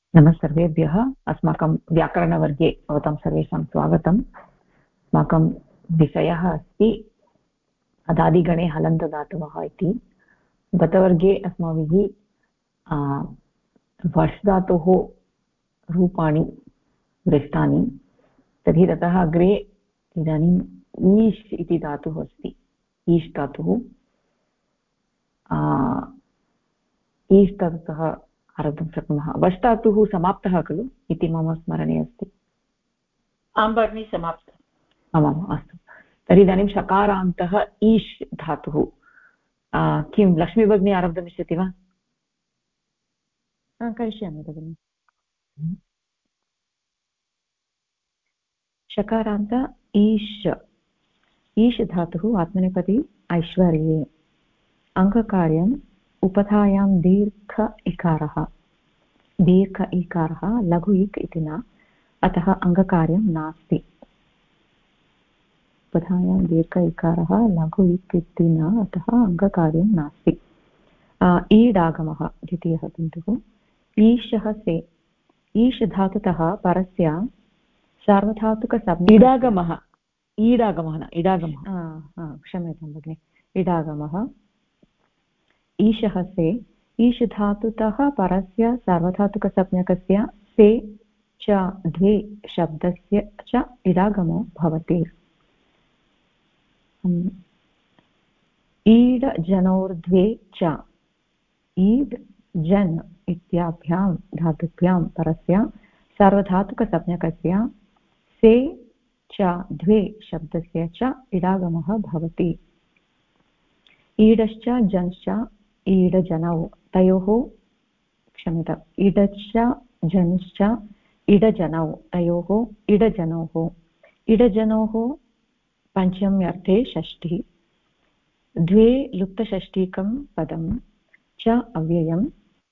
नमः सर्वेभ्यः। अस्माकं व्याकरणवर्गे भवतां सर्वेषां स्वागतम्। अस्माकं विषयः अस्ति अदादिगणे हलन्तदातवः इति। गतवर्गे अस्माभिः वर्ष धातोः रूपाणि दृष्टानि। तर्हि ततः अग्रे इदानीम् ईश् इति धातुः अस्ति। ईश् धातुः ईश् धातुतः आरब्धुं शक्नुमः। वष् धातुः समाप्तः खलु इति मम स्मरणे अस्ति। आं भगिनि समाप्तम्। आमाम्, अस्तु। तर्हि इदानीं शकारान्तः ईश् धातुः। किं लक्ष्मी भगिनी आरब्धुमिच्छति वा? करिष्यामि भगिनि। शकारान्त ईश् ईश् धातुः आत्मनेपदी ऐश्वर्ये। अङ्गकार्यम् उपधायां दीर्घ इकारः लघु इक् इति न, अतः अङ्गकार्यं नास्ति। उपधायां दीर्घ इकारः लघु इक् इति न, अतः अङ्गकार्यं नास्ति। ईडागमः द्वितीयः बिन्दुः। ईशः से ईश् धातुतः परस्य सार्वधातुकसंज्ञा इडागमः न इडागमः। क्षम्यतां भगिनि। इडागमः ईशः से ईश् धातुतः परस्य सार्वधातुकसंज्ञकस्य से च द्वे शब्दस्य च इडागमो भवति। ईड् जनोर्द्वे च ईड् जन् इत्याभ्यां धातुभ्यां परस्य सार्वधातुकसंज्ञकस्य से च द्वे शब्दस्य च इडागमः भवति। ईडश्च जंश्च ईडजनौ तयोः क्षम्यताम् ईडश्च जंश्च इडजनौ तयोः इडजनोः पञ्चम्यर्थे षष्ठी। द्वे लुप्तषष्ठीकं पदं च अव्ययम्।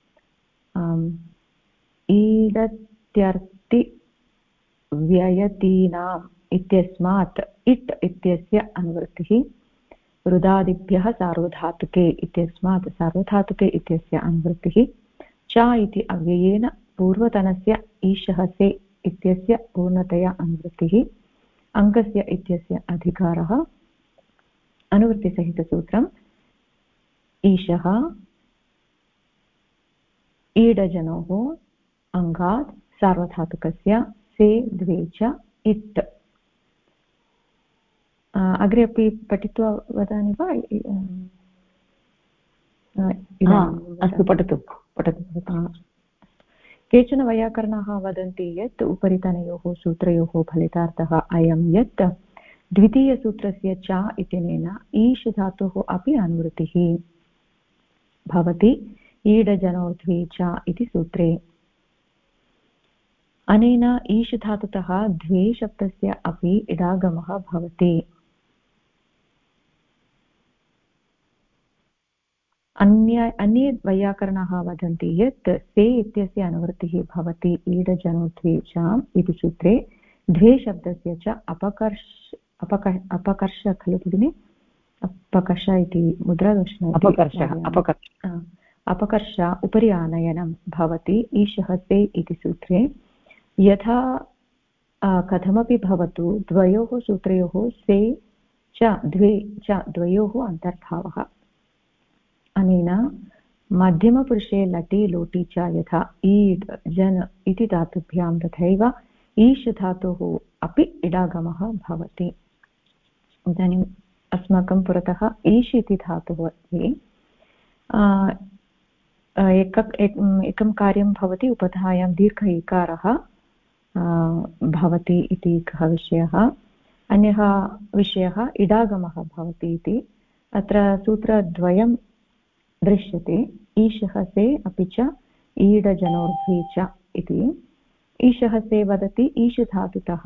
ईडत्यर्ति व्ययतीनाम् इत्यस्मात् इट् इत्यस्य अनुवृत्तिः। रुदादिभ्यः सार्वधातुके इत्यस्मात् सार्वधातुके इत्यस्य अनुवृत्तिः। च इति अव्ययेन पूर्वतनस्य ईशः से इत्यस्य पूर्णतया अनुवृत्तिः। अङ्गस्य इत्यस्य अधिकारः। अनुवृत्तिसहितसूत्रम् ईशः ईडजनोः अङ्गात् सार्वधातुकस्य से द्वे च इट्। अग्रे अपि पठित्वा वदामि वा? अस्तु, पठतु। केचन वैयाकरणाः वदन्ति यत् उपरितनयोः सूत्रयोः फलितार्थः अयं यत् द्वितीयसूत्रस्य च इत्यनेन ईश् धातोः अपि अनुवृत्तिः भवति ईडजनोर्द्वे च इति सूत्रे। अनेन ईश् धातुतः द्वे शब्दस्य अपि इडागमः भवति। अन्ये वैयाकरणाः वदन्ति यत् से इत्यस्य अनुवृत्तिः भवति ईडजनोर्द्वे च इति सूत्रे द्वे शब्दस्य च अपकर्ष खलु भगिनि? अपकर्ष इति मुद्रादोषः। अपकर्ष उपरि आनयनं भवति ईशः से इति सूत्रे। यथा कथमपि भवतु द्वयोः सूत्रयोः से च द्वे च द्वयोः अन्तर्भावः। अनेन मध्यमपुरुषे लटि लोटि च यथा ईड् जन् इति धातुभ्यां तथैव ईश् धातुः अपि इडागमः भवति। इदानीम् अस्माकं पुरतः ईश् इति धातुः अस्ति। एकं कार्यं भवति, उपधायां दीर्घ इकारः भवति इति एकः विषयः। अन्यः विषयः इडागमः भवति इति। अत्र सूत्रद्वयं दृश्यते, ईशः से अपि च ईडजनोर्द्वे च इति। ईशः से वदति ईश् धातुतः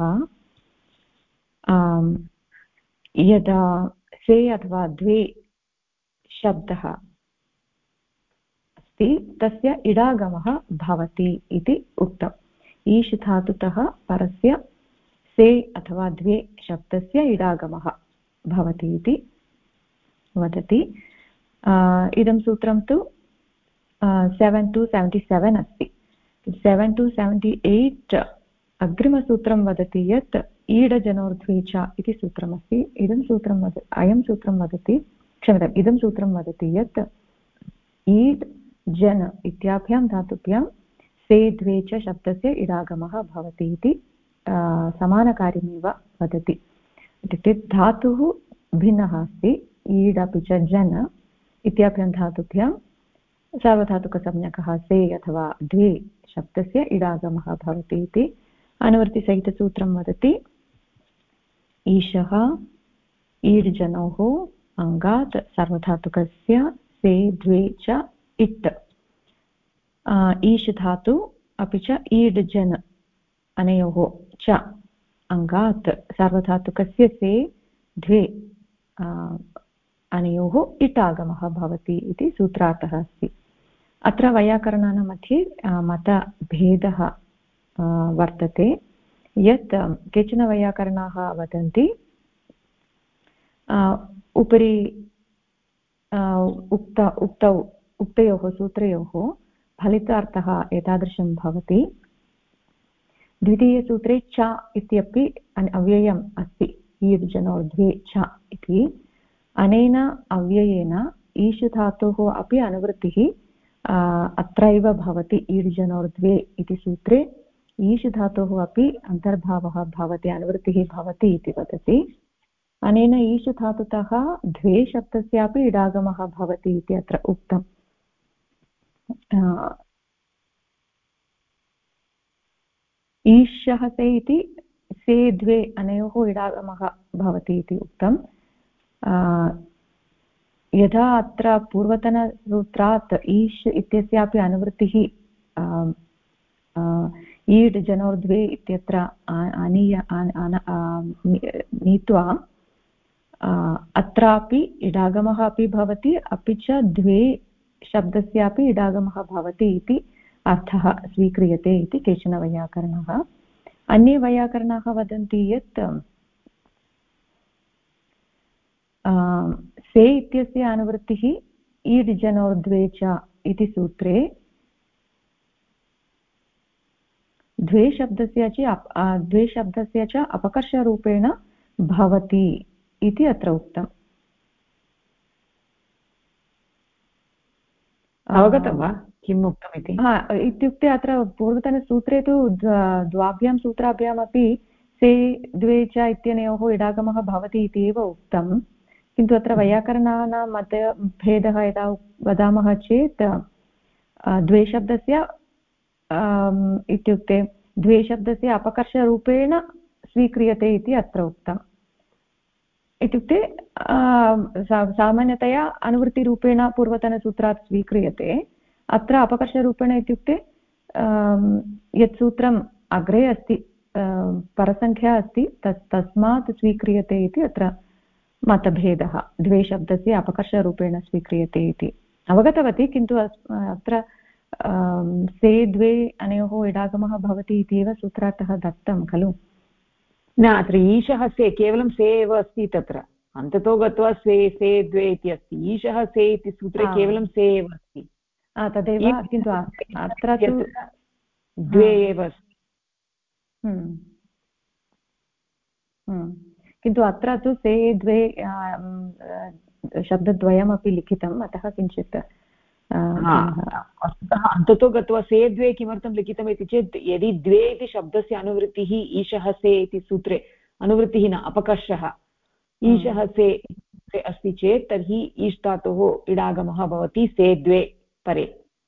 यदा से अथवा द्वे शब्दः अस्ति तस्य इडागमः भवति इति उक्तम्। ईश् धातुतः परस्य से अथवा द्वे शब्दस्य इडागमः भवति इति वदति। इदं सूत्रं तु 7 to 77 अस्ति। 7 to 78 अग्रिमसूत्रं वदति यत् ईडजनोर्ध्वे च इति सूत्रमस्ति। अयं सूत्रं वदति, क्षम्यताम्, इदं सूत्रं वदति यत् ईड् जन इत्याभ्यां धातुभ्यां से द्वे च शब्दस्य इडागमः भवति इति समानकार्यमेव वदति। इत्युक्ते धातुः भिन्नः अस्ति। ईड् अपि च जन इत्याभ्यां धातुभ्यां सार्वधातुकसंज्ञकः से अथवा द्वे शब्दस्य इडागमः भवति इति अनुवृत्तिसहितसूत्रं वदति। ईशः ईड् जनोः अङ्गात् सार्वधातुकस्य से द्वे च इट्। ईश् धातु अपि च ईड् जन अनयोः च अङ्गात् सार्वधातुकस्य से द्वे अनयोः इट् आगमः भवति इति सूत्रार्थः अस्ति। अत्र वैयाकरणानां मध्ये मतभेदः वर्तते यत् केचन वैयाकरणाः वदन्ति उपरि उक्तयोः सूत्रयोः फलितार्थः एतादृशं भवति। द्वितीयसूत्रे च इत्यपि अव्ययम् अस्ति, ईड् जनोर्ध्वे च इति। अनेन अव्ययेन ईश् धातोः अपि अनुवृत्तिः अत्रैव भवति। ईड् जनोर्ध्वे इति सूत्रे ईश् धातोः अपि अन्तर्भावः भवति, अनुवृत्तिः भवति इति वदति। अनेन ईश् धातुतः द्वे शब्दस्यापि इडागमः भवति इति अत्र उक्तम्। ईशः से इति से द्वे अनयोः इडागमः भवति इति उक्तम्। यथा अत्र पूर्वतनसूत्रात् ईश् इत्यस्यापि अनुवृत्तिः ईड् जनोर्द्वे इत्यत्र आनीय नीत्वा अत्रापि इडागमः अपि भवति, अपि च द्वे शब्दस्यापि इडागमः भवति इति अर्थः स्वीक्रियते इति केचन वैयाकरणाः। अन्ये वैयाकरणाः वदन्ति यत् से इत्यस्य अनुवृत्तिः ईड् जनोर्द्वे च इति सूत्रे द्वे शब्दस्य च अपकर्षरूपेण भवति इति अत्र उक्तम्। अवगतं वा किम् उक्तम् इति? इत्युक्ते अत्र पूर्वतनसूत्रे तु द्वाभ्यां सूत्राभ्यामपि से द्वे च इत्यनयोः इडागमः भवति इति एव उक्तं, किन्तु अत्र वैयाकरणानां मतभेदः यदा वदामः चेत् द्वे शब्दस्य इत्युक्ते द्वे शब्दस्य अपकर्षरूपेण स्वीक्रियते इति अत्र उक्तम्। इत्युक्ते सामान्यतया अनुवृत्तिरूपेण पूर्वतनसूत्रात् स्वीक्रियते, अत्र अपकर्षरूपेण इत्युक्ते यत् सूत्रम् अग्रे अस्ति परसङ्ख्या अस्ति तस्मात् स्वीक्रियते इति अत्र मतभेदः, द्वे शब्दस्य अपकर्षरूपेण स्वीक्रियते इति अवगतवती। किन्तु अत्र से द्वे अनयोः इडागमः भवति इति एव सूत्रार्थः दत्तं खलु। न, अत्र ईशः से केवलं से एव अस्ति, तत्र अन्ततो गत्वा से द्वे इति अस्ति। ईशः से इति सूत्रे केवलं से एव अस्ति, तदेव, किन्तु अत्र द्वे एव अस्ति। किन्तु अत्र तु से द्वे शब्दद्वयमपि लिखितम्, अतः किञ्चित् वस्तुतः अन्ततो गत्वा से द्वे किमर्थं लिखितम् इति चेत् यदि द्वे इति शब्दस्य अनुवृत्तिः ईशः से इति सूत्रे अनुवृत्तिः न अपकर्षः ईशः से अस्ति चेत् तर्हि ईश् धातोः इडागमः भवति से द्वे परे।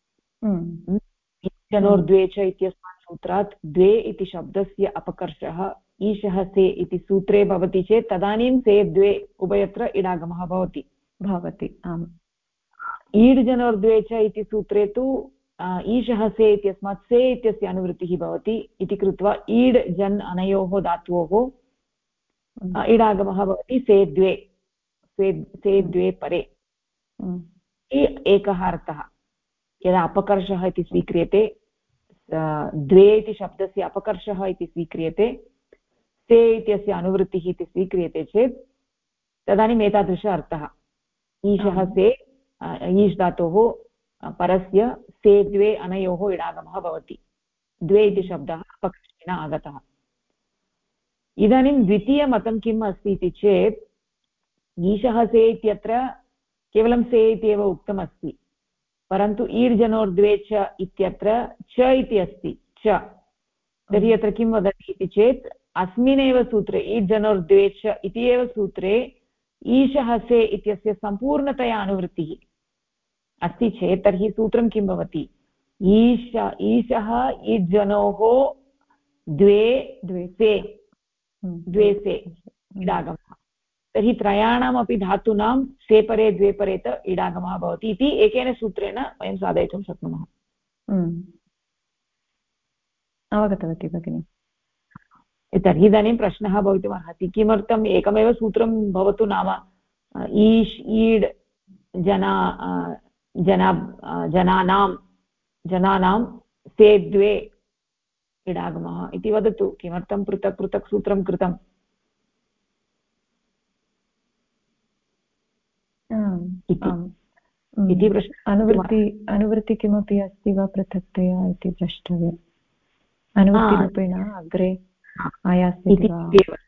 जनोर्द्वे च इत्यस्मात् सूत्रात् द्वे इति शब्दस्य अपकर्षः ईशः से इति सूत्रे भवति चेत् तदानीं से द्वे उभयत्र इडागमः भवति। आम्। ईड् जनोर्द्वे च इति सूत्रे तु ईशः से इत्यस्मात् से इत्यस्य अनुवृत्तिः भवति इति कृत्वा ईड् जन् अनयोः धातोः इडागमः भवति से द्वे परे। एकः अर्थः यदा अपकर्षः इति स्वीक्रियते, द्वे इति शब्दस्य अपकर्षः इति स्वीक्रियते, से इत्यस्य अनुवृत्तिः इति स्वीक्रियते चेत् तदानीम् एतादृश अर्थः ईशः से ईश् धातोः परस्य से द्वे अनयोः इडागमः भवति। द्वे इति शब्दः अपकर्षेण आगतः। इदानीं द्वितीयमतं किम् अस्ति इति चेत् ईशः से इत्यत्र केवलं से इत्येव उक्तमस्ति, परन्तु ईड्जनोर्द्वे च इत्यत्र च इति अस्ति च। तर्हि अत्र किं वदति इति चेत् अस्मिन्नेव सूत्रे ईड्जनोर्द्वे च इति एव सूत्रे ईशः से इत्यस्य सम्पूर्णतया अनुवृत्तिः अस्ति चेत् तर्हि सूत्रं किं भवति? ईशः ईड्जनोः द्वे से इडागमः। तर्हि त्रयाणामपि धातूनां से परे द्वे परे त इडागमः भवति इति एकेन सूत्रेण वयं साधयितुं शक्नुमः। अवगतवती भगिनि। तर्हि इदानीं प्रश्नः भवितुमर्हति, किमर्थम् एकमेव सूत्रं भवतु नाम ईश् ईड् जनानां से द्वे इडागमः इति वदतु, किमर्थं पृथक् पृथक् सूत्रं कृतम्? इति प्रश्नः। अनुवृत्ति किमपि अस्ति वा पृथक्तया इति द्रष्टव्यम्। अनुवृत्तिरूपेण अग्रे आयास्यति वा?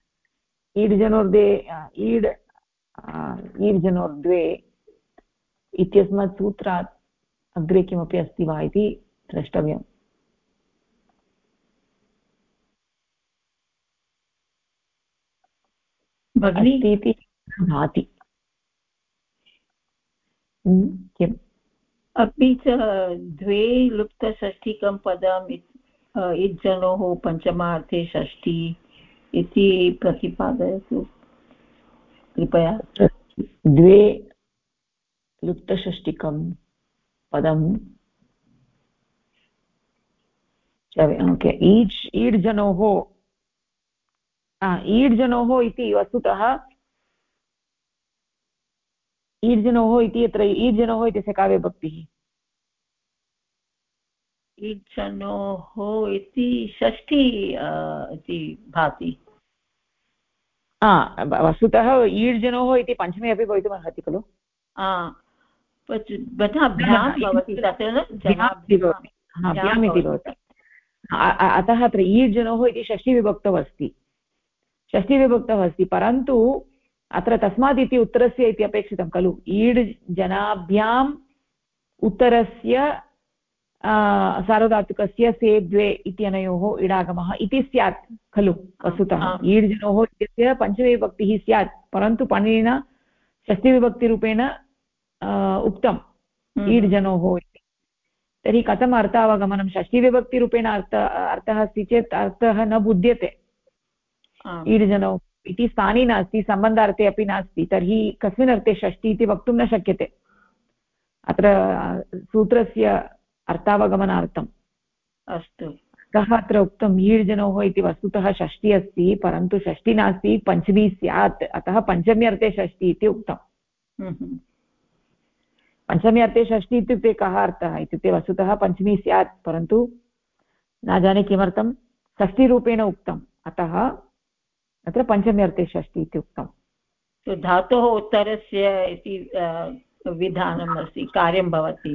ईड्जनोर्द्वे इत्यस्मात् सूत्रात् अग्रे किमपि अस्ति वा इति द्रष्टव्यम्। भगिनी इति भाति। किम्? अपि च द्वे लुप्तषष्ठिकं पदम् इज्जनोः पञ्चमार्थे षष्ठी इति प्रतिपादयतु कृपया। द्वे लुप्तषष्ठिकं पदम् ओके ईड्जनोः इति वस्तुतः ईड्जनोः इति अत्र ईड्जनोः इत्यस्य का विभक्तिः? ईड्जनोः इति षष्ठी इति भाति। वस्तुतः ईड्जनोः इति पञ्चमी अपि भवितुमर्हति खलु? अतः अत्र ईड्जनोः इति षष्ठीविभक्तौ अस्ति, परन्तु अत्र तस्मात् इति उत्तरस्य इति अपेक्षितं खलु। ईड् जनाभ्याम् उत्तरस्य सार्वधातुकस्य से द्वे इत्यनयोः इडागमः इति स्यात् खलु। वस्तुतः ईड्जनोः इत्यस्य पञ्चमीविभक्तिः स्यात्, परन्तु पाणिनिना षष्ठीविभक्तिरूपेण उक्तम् ईड्जनोः इति। तर्हि कथम् अर्थावगमनं? षष्ठीविभक्तिरूपेण अर्थः अस्ति चेत् अर्थः न बुध्यते। ईड्जनौ इति स्थाने नास्ति, सम्बन्धार्थे अपि नास्ति, तर्हि कस्मिन् अर्थे षष्ठी इति वक्तुं न शक्यते। अत्र सूत्रस्य अर्थावगमनार्थम् अस्तु अतः अत्र उक्तम् ईड्जनोः इति वस्तुतः षष्ठी अस्ति, परन्तु षष्ठी नास्ति, पञ्चमी स्यात्, अतः पञ्चमी अर्थे षष्ठी इति उक्तम्। पञ्चमी अर्थे षष्ठी इत्युक्ते कः अर्थः इत्युक्ते वस्तुतः पञ्चमी स्यात्, परन्तु न जाने किमर्थं षष्ठीरूपेण उक्तम्, अतः अत्र पञ्चमी अर्थे षष्ठी इति उक्तम्। धातोः उत्तरस्य इति विधानम् अस्ति, कार्यं भवति।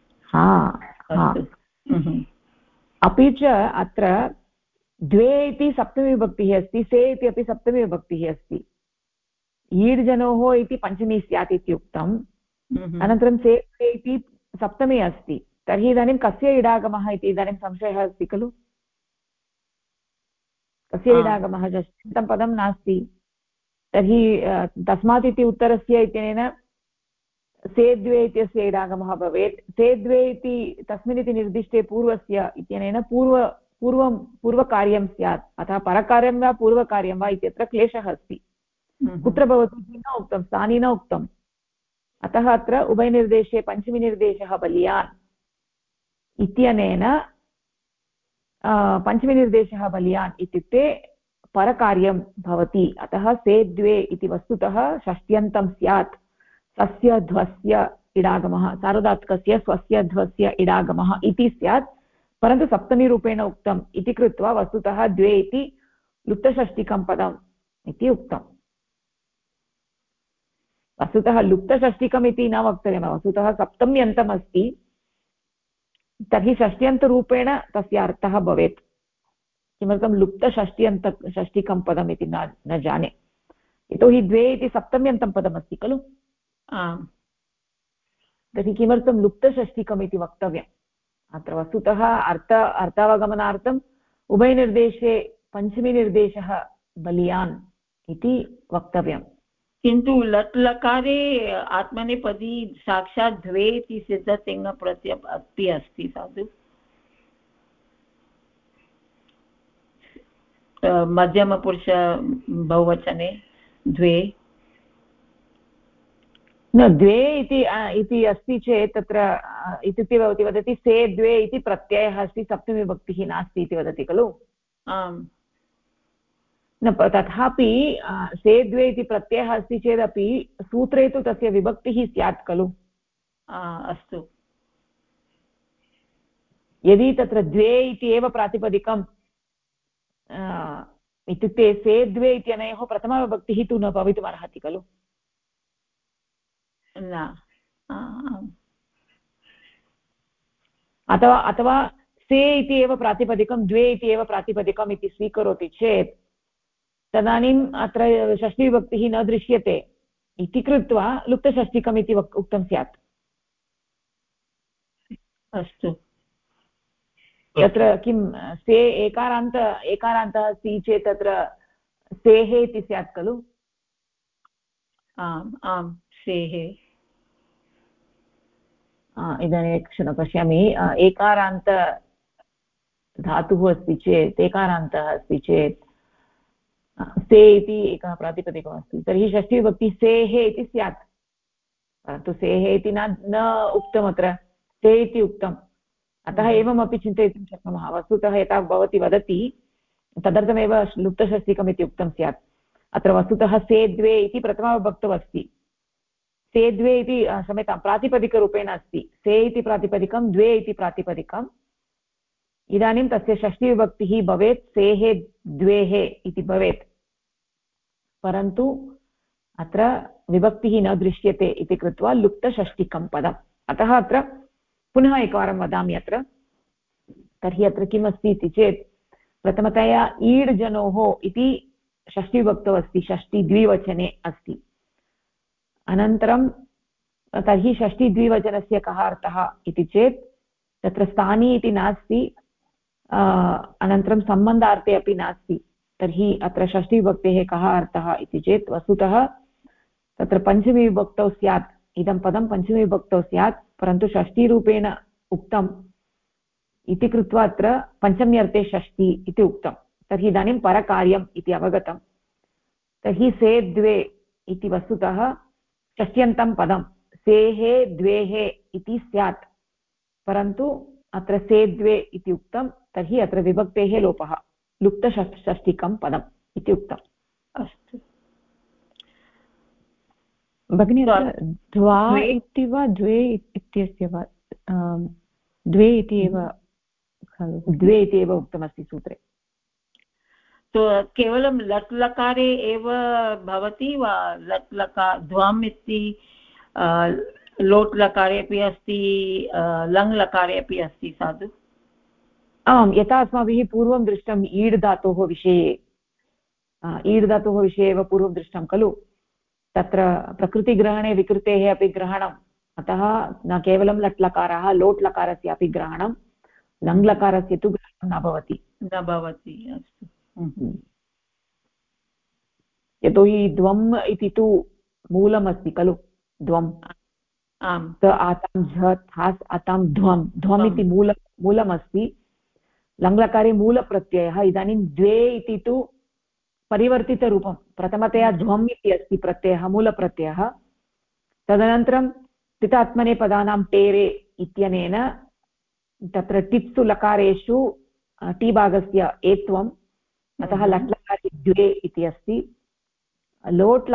अपि च अत्र द्वे इति सप्तमीविभक्तिः अस्ति, से इति अपि सप्तमीविभक्तिः अस्ति। ईड्जनोः इति पञ्चमी स्यात् इति उक्तम्, अनन्तरं से इति सप्तमी अस्ति। तर्हि इदानीं कस्य इडागमः इति इदानीं संशयः अस्ति खलु। कस्य इडागमः? षष्ठ्यन्तं पदं नास्ति, तर्हि तस्मात् इति उत्तरस्य इत्यनेन से द्वे इत्यस्य इडागमः भवेत्। से द्वे इति तस्मिन् इति निर्दिष्टे पूर्वस्य इत्यनेन पूर्वकार्यं स्यात्, अतः परकार्यं वा पूर्वकार्यं वा इत्यत्र क्लेशः अस्ति। कुत्र भवति इति न उक्तं, स्थाने न उक्तम्, अतः अत्र उभयनिर्देशे पञ्चमीनिर्देशः बलीयान् इत्यनेन पञ्चमीनिर्देशः बलीयान् इत्युक्ते परकार्यं भवति। अतः से द्वे इति वस्तुतः षष्ट्यन्तं स्यात्, स्वस्य ध्वस्य इडागमः, सार्वधातुकस्य स्वस्य ध्वस्य इडागमः इति स्यात्, परन्तु सप्तमीरूपेण उक्तम् इति कृत्वा वस्तुतः द्वे इति लुप्तषष्टिकं पदम् इति उक्तम्। वस्तुतः लुप्तषष्टिकम् इति न वक्तव्यं, वस्तुतः सप्तम्यन्तम् अस्ति, तर्हि षष्ट्यन्तरूपेण तस्य अर्थः भवेत्। किमर्थं लुप्तषष्ट्यन्त षष्टिकं पदम् इति न जाने, यतोहि द्वे इति सप्तम्यन्तं पदमस्ति खलु। आम् तर्हि किमर्थं लुप्तषष्टिकम् इति वक्तव्यम्? अत्र वस्तुतः अर्थावगमनार्थम् उभयनिर्देशे पञ्चमीनिर्देशः बलीयान् इति वक्तव्यम्। किन्तु लट् लकारे आत्मनेपदी साक्षात् द्वे इति सिद्धतिङ्प्रत्यय अपि अस्ति साधु। मध्यमपुरुष बहुवचने द्वे न द्वे इति अस्ति चेत् तत्र इत्युक्ते भवती वदति से द्वे इति प्रत्ययः अस्ति, सप्तमीविभक्तिः नास्ति इति वदति खलु। आम् न तथापि से द्वे इति प्रत्ययः अस्ति चेदपि सूत्रे तु तस्य विभक्तिः स्यात् खलु। अस्तु, यदि तत्र द्वे इति एव प्रातिपदिकं इत्युक्ते से द्वे इत्यनयोः प्रथमाविभक्तिः तु न भवितुमर्हति खलु। न अथवा से इति एव प्रातिपदिकं द्वे इति एव प्रातिपदिकम् इति स्वीकरोति चेत् तदानीम् अत्र षष्ठीविभक्तिः न दृश्यते इति कृत्वा लुप्तषष्टिकम् इति उक्तं स्यात्। अस्तु, तत्र किं से एकारान्तः अस्ति चेत् तत्र सेः इति स्यात् खलु। आम् आम् सेः। इदानीं क्षणं पश्यामि, एकारान्त धातुः अस्ति चेत् एकारान्तः अस्ति चेत् से इति एकः प्रातिपदिकमस्ति, तर्हि षष्ठीविभक्तिः सेः इति स्यात्। परन्तु सेः इति न उक्तम्, अत्र से इति उक्तम्। अतः एवमपि चिन्तयितुं शक्नुमः। वस्तुतः यथा भवती वदति तदर्थमेव लुप्तषष्टिकम् इति उक्तं स्यात्। अत्र वस्तुतः से द्वे इति प्रथमाविभक्तौ अस्ति, से द्वे इति क्षम्यतां प्रातिपदिकरूपेण अस्ति। से इति प्रातिपदिकं, द्वे इति प्रातिपदिकम्। इदानीं तस्य षष्ठीविभक्तिः भवेत् सेः द्वेः इति भवेत्, परन्तु अत्र विभक्तिः न दृश्यते इति कृत्वा लुप्तषष्टिकं पदम्। अतः अत्र पुनः एकवारं वदामि अत्र। तर्हि अत्र किमस्ति इति चेत् प्रथमतया ईड् जनोः इति षष्ठीविभक्तौ अस्ति, षष्ठीद्विवचने अस्ति। अनन्तरं तर्हि षष्ठीद्विवचनस्य कः अर्थः इति चेत् तत्र स्थानी इति नास्ति, अनन्तरं सम्बन्धार्थे अपि नास्ति। तर्हि अत्र षष्ठीविभक्तेः कः अर्थः इति चेत् वस्तुतः तत्र पञ्चमीविभक्तौ स्यात्, इदं पदं पञ्चमीविभक्तौ स्यात्, परन्तु षष्ठीरूपेण उक्तम् इति कृत्वा अत्र पञ्चम्यर्थे षष्ठी इति उक्तं। तर्हि इदानीं परकार्यम् इति अवगतं। तर्हि से द्वे इति वस्तुतः षष्ट्यन्तं पदं सेः द्वेः इति स्यात्, परन्तु अत्र से द्वे इति उक्तं। तर्हि अत्र विभक्तेः लोपः, लुप्तषष्टिकं पदम् इति उक्तम्। अस्तु भगिनी, द्वा इति वा द्वे इत्यस्य वा? द्वे इति एव खलु? द्वे इति एव उक्तमस्ति सूत्रे। तो केवलं लट् लकारे एव भवति वा? लट् लकार ध्वम् इति लोट् लकारे अपि अस्ति, लङ् लकारे अपि अस्ति साधु? आम्, यथा अस्माभिः पूर्वं दृष्टम् ईड् धातोः विषये, ईड् धातोः विषये एव पूर्वं दृष्टं खलु। तत्र प्रकृतिग्रहणे विकृतेः अपि ग्रहणम्, अतः न केवलं लट् लकारः, लोट् लकारस्य अपि ग्रहणं, लङ् लकारस्य तु ग्रहणं न भवति। अस्तु, यतोहि द्वम् इति तु मूलमस्ति खलु। द्वम् त आतां झ थास् आतां ध्वम्, ध्वम् इति मूलमस्ति। लङ्लकारे मूलप्रत्ययः। इदानीं द्वे इति तु परिवर्तितरूपं, प्रथमतया ध्वम् इति अस्ति प्रत्ययः, मूलप्रत्ययः। तदनन्तरं तितात्मनेपदानां टेरे इत्यनेन तत्र टित्सु लकारेषु टीभागस्य एत्वम्, अतः लट् लकारे द्वे इति अस्ति। लोट्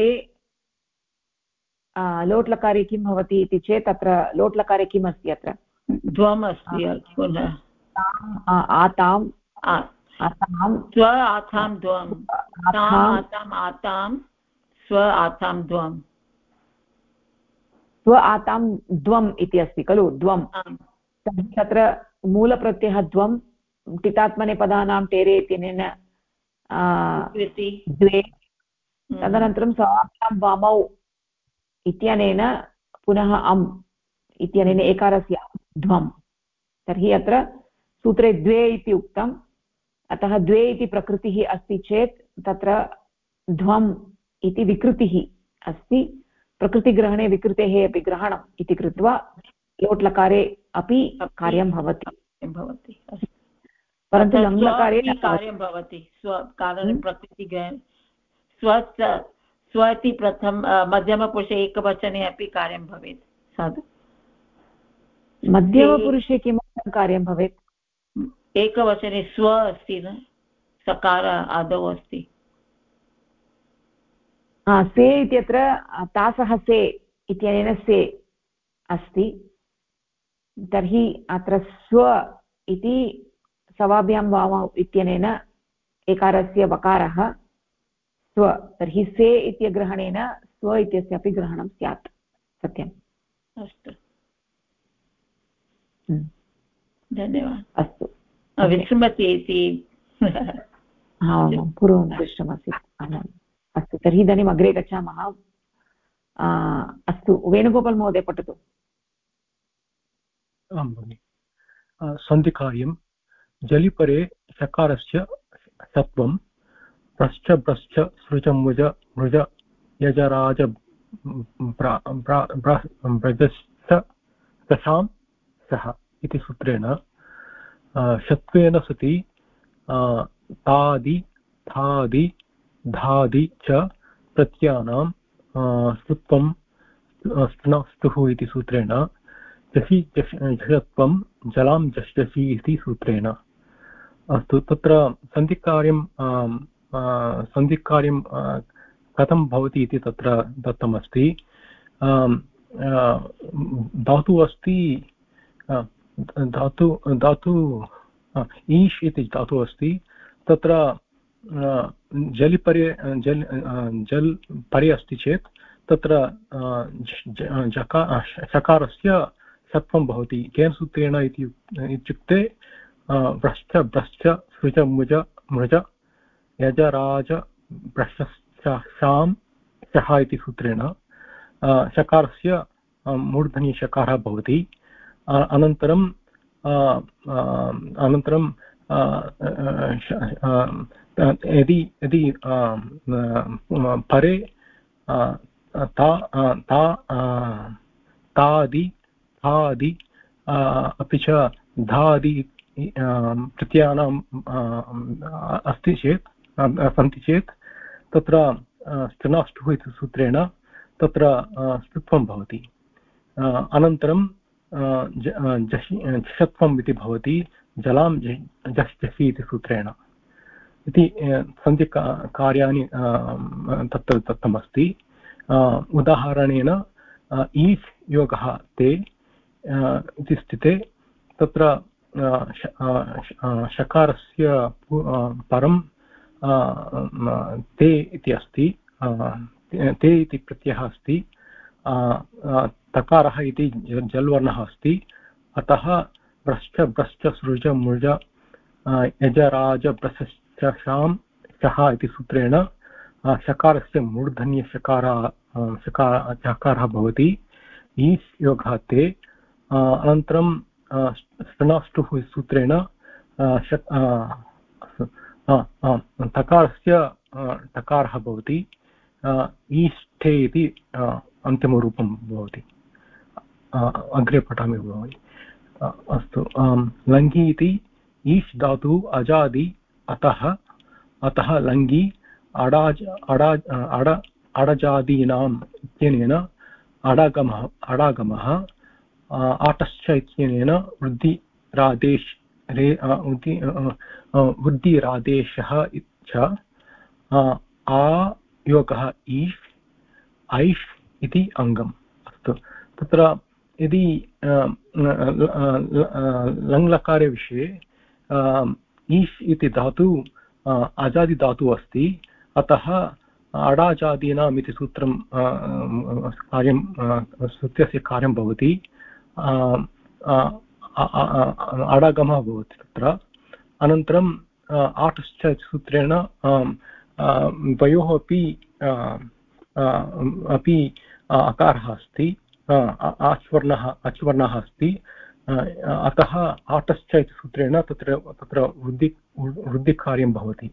लकारे किं भवति इति चेत् अत्र लोट् लकारे किम् अस्ति? अत्र ध्वम् अस्ति। आताम् स्व आतां ध्वम्, आतां स्व आतां ध्वम्, स्व आतां द्वम् इति अस्ति खलु। द्वम् तत्र मूलप्रत्ययः द्वं टितात्मनेपदानां टेरे इत्यनेन द्वे तदनन्तरं समाप्यां वामौ इत्यनेन पुनः अम् इत्यनेन एकारस्य ध्वं तर्हि अत्र सूत्रे द्वे इति उक्तम् अतः द्वे इति प्रकृतिः अस्ति चेत् तत्र ध्वम् इति विकृतिः अस्ति प्रकृतिग्रहणे विकृतेः अपि ग्रहणम् इति कृत्वा लोट्लकारे अपि कार्यं भवति परन्तु लङ्लकारे कार्यं भवति स्वकारणं प्रकृतिग्रहणे स्व इति प्रथम मध्यमपुरुषे एकवचने अपि कार्यं भवेत् साधु मध्यमपुरुषे किमर्थं कार्यं भवेत् एकवचने स्व अस्ति न सकार आदौ अस्ति से इत्यत्र तासः से इत्यनेन से अस्ति तर्हि अत्र स्व इति सवाभ्यां वामौ इत्यनेन एकारस्य वकारः स्व तर्हि से इत्यग्रहणेन स्व इत्यस्यापि ग्रहणं स्यात् सत्यम् अस्तु धन्यवादः अस्तु विस्मृति इति पूर्वं दृष्टमासीत् अस्तु तर्हि इदानीम् अग्रे गच्छामः अस्तु वेणुगोपाल् महोदय पठतु आं भगिनि सन्धिकार्यं जलिपरे शकारस्य सत्वं प्रश्च भ्रश्च सृज मुज मृज यजराज व्रजश्च दशां सः इति सूत्रेण षत्वेन सति तादि थादि धादि च प्रत्ययानां स्तुत्वं स्तुः इति सूत्रेण जसि जषत्वं जलां जषि इति सूत्रेण अस्तु तत्र सन्धिकार्यं कथं भवति इति तत्र दत्तमस्ति धातु अस्ति धातु ईश् इति धातु अस्ति तत्र जलिपरे जल परे अस्ति चेत् तत्र शकारस्य सत्वं भवति केन सूत्रेण इत्युक्ते भ्रश्च भ्रश्च सृज मुज मृज यजराज भ्रश्चां शः इति सूत्रेण शकारस्य मूर्धन्यशकारः भवति अनन्तरं यदि परे तादि थादि अपि च धादि प्रत्ययानां अस्ति चेत् सन्ति चेत् तत्र स्त्रीनाष्टुः इति सूत्रेण तत्र स्तुत्वं भवति अनन्तरं जषत्वम् इति भवति जलां जषि इति सूत्रेण इति सन्धिकार्याणि तत्र दत्तमस्ति उदाहरणेन ईस् योगः ते इति स्थिते तत्र शकारस्य परं ते इति अस्ति ते इति प्रत्ययः अस्ति तकारः इति जल्वर्णः अस्ति अतः भ्रश्च भ्रश्च सृज मृज यजराज भ्रश्चां शः इति सूत्रेण शकारस्य मूर्धन्यशकारः भवति ईस् योगः ते अनन्तरं स्त्रीनाष्टुः सूत्रेण तकारस्य टकारः भवति ईष्ठे इति अन्तिमरूपं भवति अग्रे पठामि भवामि अस्तु लङ्घि इति ईश् धातु अजादि अतः लङ्घि अडजादीनाम् इत्यनेन अडागमः आटश्च इत्यनेन वृद्धिरादेशः च आयोगः ईश् ऐश् इति अङ्गम् अस्तु तत्र यदि लङ्लकारे विषये ईश् इति धातु अजादिधातुः अस्ति अतः अडाजादीनाम् इति सूत्रं सूत्रस्य कार्यं भवति अडागमः भवति तत्र। अनन्तरं आटश्च सूत्रेण द्वयोः अपि अकारः अस्ति, अच्वर्णः अस्ति, अतः आटश्च इति सूत्रेण तत्र वृद्धिकार्यं भवति।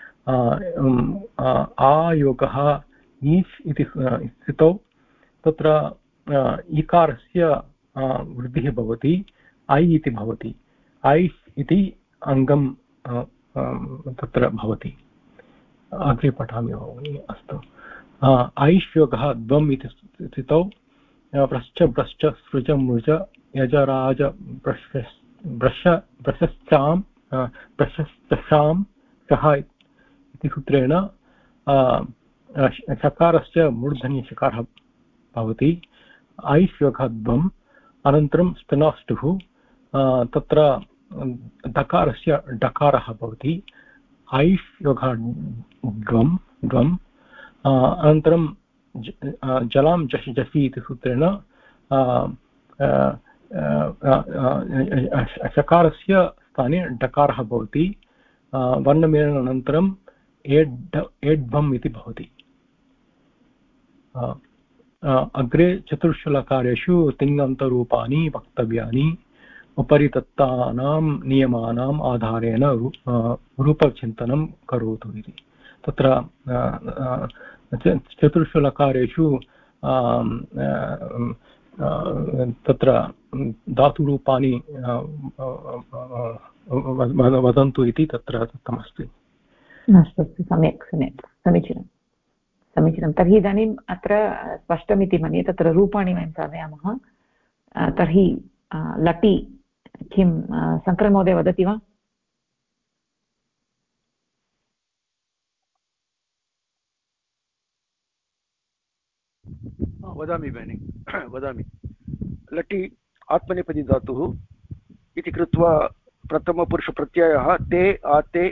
आयोगः ईश् इति स्थितौ तत्र इकारस्य वृद्धिः भवति, ऐ इति भवति। ऐस् इति अङ्गं तत्र भवति। अग्रे पठामि भगिनि। अस्तु। ऐश्योगः द्वम् इति स्थितौ भ्रश्च भ्रश्च सृज मृज यजराज भ्रशश्चां शः इति सूत्रेण शकारस्य मूर्धन्यशकारः भवति। ऐश्योगः द्वम्। अनन्तरं स्तनाष्टुः, तत्र दकारस्य डकारः भवति। ऐश्योगः द्वम्। अनन्तरं जलां जषि जषि इति सूत्रेण शकारस्य स्थाने डकारः भवति। वर्णमेलनानन्तरं एड्भम् इति भवति। अग्रे चतुर्षु लकारेषु तिङन्तरूपाणि वक्तव्यानि उपरि दत्तानां नियमानाम् आधारेण रूपचिन्तनं करोतु इति। तत्र चतुर्षु लकारेषु तत्र धातुरूपाणि वदन्तु इति तत्र दत्तमस्ति। अस्तु, सम्यक् सम्यक्, समीचीनं। तर्हि इदानीम् अत्र स्पष्टमिति मन्ये। तत्र रूपाणि वयं साधयामः। तर्हि लटि किं शङ्करमहोदय वदति वा? वदामि भगिनि, वदामि। लटि आत्मनेपदी धातुः इति कृत्वा प्रथमपुरुषप्रत्ययः ते आते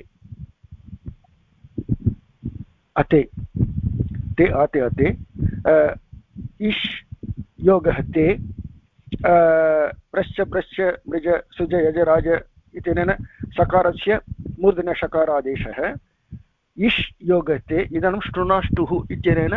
अते, ते आते अते। इष् योगः ते, प्रश्च प्रश्च मृज सुज यजराज इत्यनेन सकारस्य मूर्धन्यषकारादेशः। इष् योगः ते। इदानीं शृणाष्टुः इत्यनेन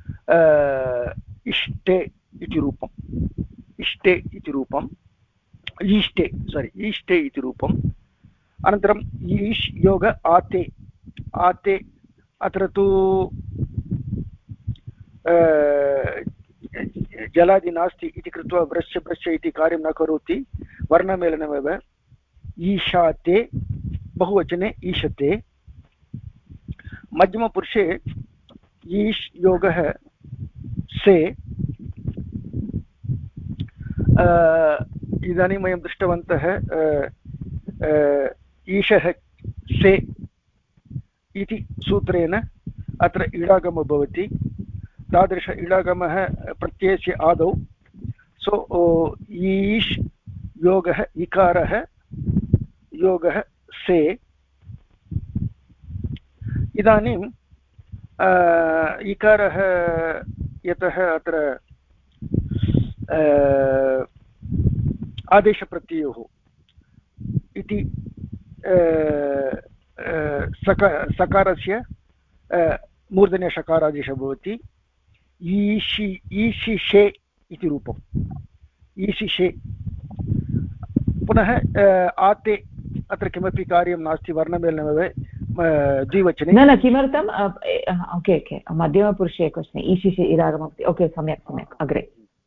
इष्टे इति रूपम्, इष्टे इति रूपम्, ईष्टे इति रूपम्। अनन्तरम् ईष् योग आते, आते अत्र तु जलादि नास्ति इति कृत्वा भ्रश्च भ्रश्च इति कार्यं न करोति, वर्णमेलनमेव। ईशाते बहुवचने ईशते। मध्यमपुरुषे ईश् योगः से। इदानीं वयं दृष्टवन्तः ईशः से इति सूत्रेण अत्र इडागमो भवति। तादृश इडागमः प्रत्ययस्य आदौ। सो ईश् योगः इकारः योगः से। इदानीं इकारः यतः अत्र आदेशप्रत्ययोः इति सकारस्य मूर्धन्यषकारादेशः भवति। ईशिषे इति रूपम्, ईशिषे। पुनः आते अत्र किमपि कार्यं नास्ति, वर्णमेलनमेव द्विवचने। न किमर्थम्? ओके ओके, मध्यमपुरुषे क्वश्चन ईशिषे इडागमस्ति। ओके, सम्यक् अग्रे।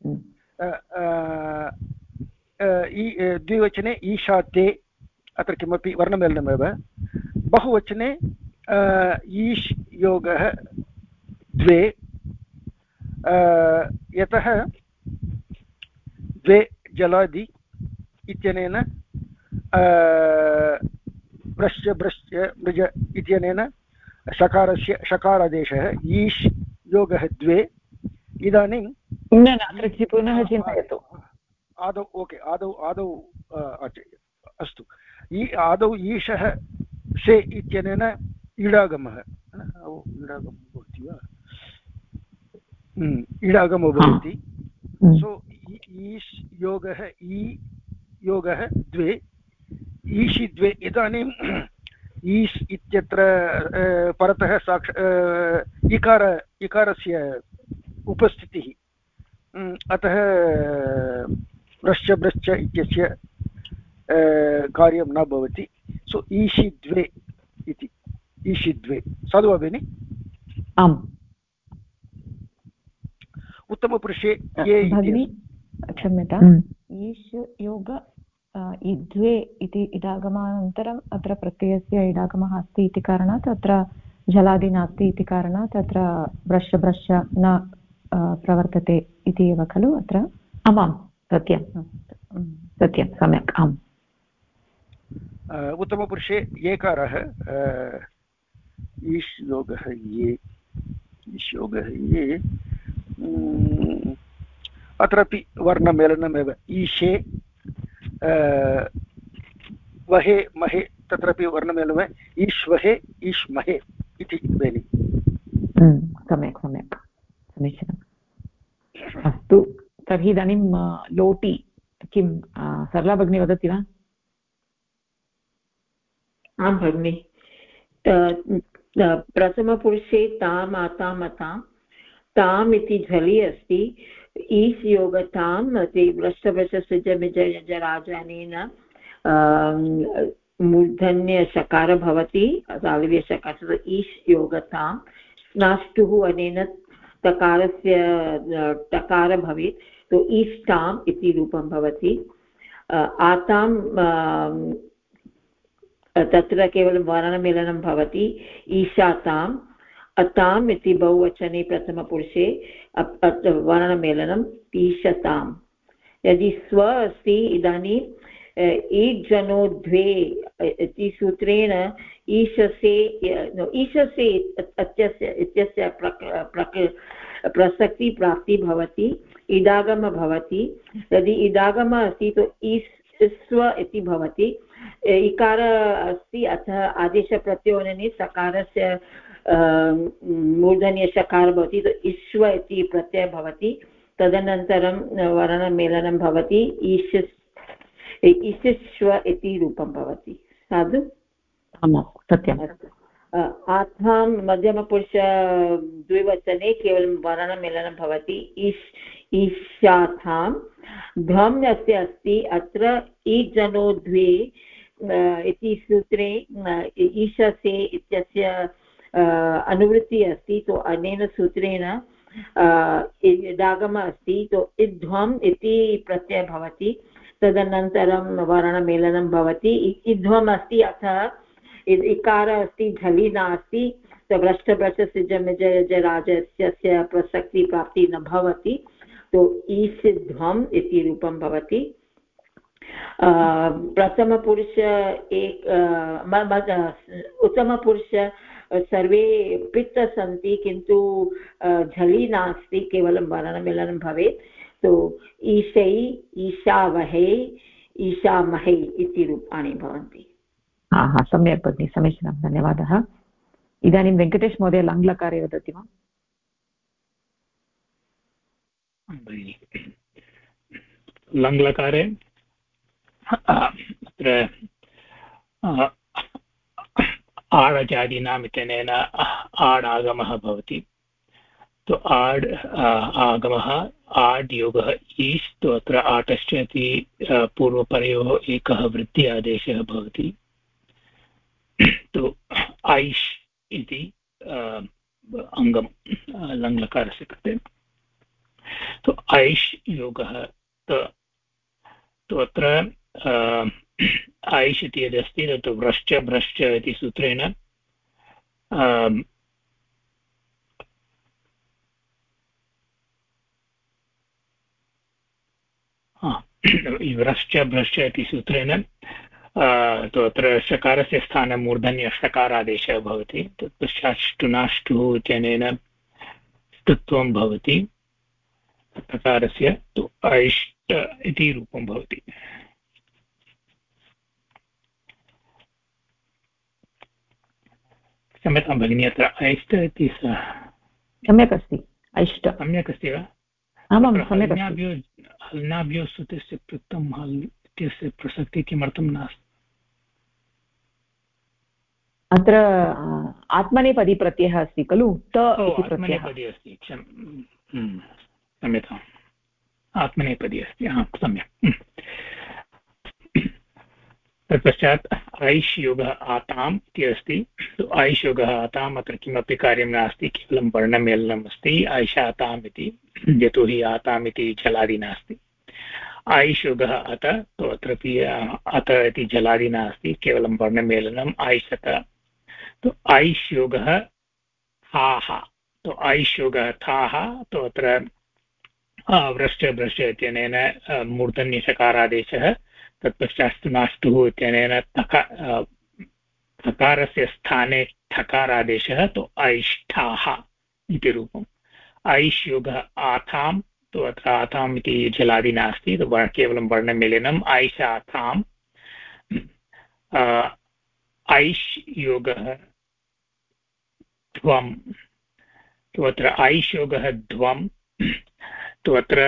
द्विवचने ईशाते, अत्र किमपि वर्णमेलनमेव। बहुवचने ईश् योगः द्वे, यतः द्वे जलादि इत्यनेन भ्रश्च भ्रश्च मृज इत्यनेन शकारस्य शकारादेशः। ईश् योगः द्वे। इदानीं न पुनः चिन्तयतु। आदौ ओके, आदौ अस्तु। आदौ ईशः से इत्यनेन इडागमः, इडागमो भवति वा? इडागमो भवति। सो ईश् योगः ई योगः द्वे ईशि द्वे इदानीम् ईश् इत्यत्र परतः इकारस्य उपस्थितिः अतः भ्रश्च भ्रश्च इत्यस्य कार्यं न भवति सो ईशि द्वे इति ईशि द्वे साधु वा भगिनि आम् उत्तमपुरुषे ये भगिनी क्षम्यता ईश् योग द्वे इति इडागमानन्तरम् अत्र प्रत्ययस्य इडागमः अस्ति इति कारणात् अत्र जलादि नास्ति इति कारणात् अत्र ब्रश् ब्रश् न प्रवर्तते इति एव खलु अत्र आमां सत्यं सत्यं सम्यक् आम् उत्तमपुरुषे येकारः ईश् योगः ये ईश् योगः ये अत्रापि वर्णमेलनमेव ईशे वहे महे तत्रापि वर्णमेलनम् ईश्वहे ईश्महे इति बेनि सम्यक् सम्यक् समीचीनम् अस्तु तर्हि इदानीं लोटि किं सरला भगिनी वदति वा आं भगिनि प्रथमपुरुषे ताम् आताम् अतां ताम् इति झलि अस्ति ईश् योगताम् इति वृषभसृजमिजराजानेन मूर्धन्यशकार भवति तालव्यशकार ईश् योगतां नाष्टुः अनेन तकारस्य टकार भवेत् तो ईष्टाम् इति रूपं भवति आतां तत्र केवलं वर्णमेलनं भवति ईशाताम् अताम् इति बहुवचने प्रथमपुरुषे वर्णमेलनम् ईशताम् यदि स्व अस्ति इदानीम् ईज्जनो द्वे इति सूत्रेण ईशसे ईशसे इत्यस्य प्रसक्ति प्राप्ति भवति इडागम भवति यदि इडागम अस्ति तो ईस्व इति भवति इकार अस्ति अतः आदेशप्रत्ययोने सकारस्य मूर्धन्यशकार भवति तो ईश्व इति प्रत्ययः भवति तदनन्तरं वर्णमेलनं भवति ईशिष्व इति रूपं भवति साधु सत्यम् आत्मां मध्यमपुरुष द्विवचने केवलं वर्णमेलनं भवति ईशाथां ध्वम् अस्य अस्ति अत्र ईजनो द्वे इति सूत्रे ईशसे इत्यस्य अनुवृत्तिः अस्ति तो अनेन सूत्रेण इडागमः अस्ति तो इध्वम् इति प्रत्ययः भवति तदनन्तरं वर्णमेलनं भवति इध्वम् अस्ति अतः इकार अस्ति झलि नास्ति भ्रष्टभ्रष्टसिजमिजराजस्य प्रसक्तिप्राप्तिः न भवति तो ईसिध्वम् इति रूपं भवति प्रथमपुरुष उत्तमपुरुष सर्वे पित्त सन्ति किन्तु झलि नास्ति केवलं वर्णमेलनं भवेत् तो ईशै ईशावहै ईशामहै इति रूपाणि भवन्ति सम्यक् भगिनि समीचीनं धन्यवादः इदानीं वेङ्कटेश महोदय लङ्लकारे वदति वा लङ्लकारे अत्र आडजादीनाम् इत्यनेन आडागमः भवति तो आड् आगमः आड् योगः ईश् तु अत्र आटश्च इति पूर्वपरयोः एकः वृत्ति आदेशः भवति तो ऐश् इति अङ्गं लङ्लकारस्य कृते तो ऐश् योगः तो अत्र ऐश् इति यदस्ति तत् व्रश्च भ्रश्च इति सूत्रेण व्रश्च भ्रश्च इति सूत्रेण तो अत्र षकारस्य स्थाने मूर्धन्यषकारादेशः भवति तत्पश्चात् ष्टुनाष्टुः इत्यनेन ष्टुत्वं भवति षकारस्य तु ऐष्ट इति रूपं भवति क्षम्यतां भगिनी अत्र ऐष्ट इति सम्यक् अस्ति ऐष्ट सम्यक् अस्ति वा आमां सम्यक् हल्नाभ्यो सुतस्य पृक्तं हल् इत्यस्य प्रसक्तिः किमर्थं नास्ति? अत्र आत्मनेपदी प्रत्ययः अस्ति खलु, त इति प्रत्ययः। आत्मनेपदी अस्ति, क्षम्यताम्, आत्मनेपदी अस्ति, सम्यक्। तत्पश्चात् ऐष् योगः आताम् इति अस्ति। ऐष् योगः आताम्, अत्र किमपि कार्यं नास्ति, केवलं वर्णमेलनम् अस्ति। ऐषाताम् इति, यतोहि आताम् इति जलादि नास्ति। ऐष् योगः अत, तो अत्रापि अत इति जलादि नास्ति, केवलं वर्णमेलनम्। ऐषत, तो ऐष् योगः थाः, तो ऐष् योगः थाः, तो अत्र व्रश्च भ्रश्च इत्यनेन मूर्धन्यषकारादेशः, तत्पश्चात् नाष्टुः इत्यनेन थकारस्य स्थाने ठकारादेशः, तो ऐष्ठाः इति रूपम्। ऐष् योगः आथाम्, तो अत्र आथाम् इति जलादि नास्ति, तो केवलं वर्णमेलनम्। ऐषाथाम्। ऐष् योगः ध्वम्, तो अत्र ऐष् योगः ध्वम्, तो अत्र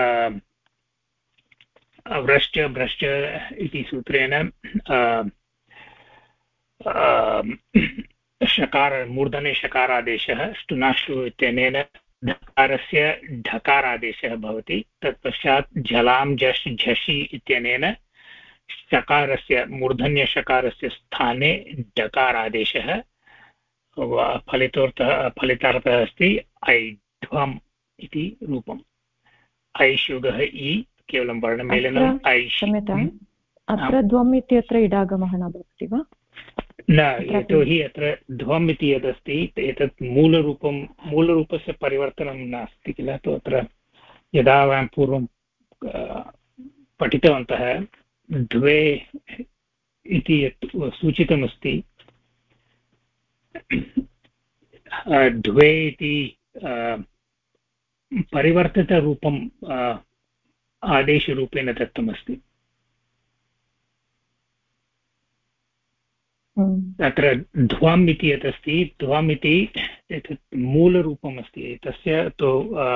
व्रश्च भ्रश्च इति सूत्रेण षकार मूर्धने षकारादेशः, ष्टुनाष्टु इत्यनेन ढकारस्य ढकारादेशः भवति। तत्पश्चात् झलां झष् झषि इत्यनेन षकारस्य मूर्धन्यषकारस्य स्थाने डकारादेशः, फलितार्थः अस्ति ऐध्वम् इति रूपम्। ऐष् योगः इ, केवलं वर्णमेलनम्। क्षम्यताम्, अत्र ध्वम् इत्यत्र इडागमः न भवति वा? न, यतोहि अत्र ध्वम् इति यदस्ति एतत् मूलरूपस्य परिवर्तनं नास्ति किल। तो अत्र यदा वयं पूर्वं पठितवन्तः, द्वे इति यत् सूचितमस्ति, द्वे इति परिवर्तितरूपम् आदेशरूपेण दत्तमस्ति। तत्र ध्वम् इति यत् अस्ति, ध्वम् इति एतत् मूलरूपम् अस्ति। तस्य तु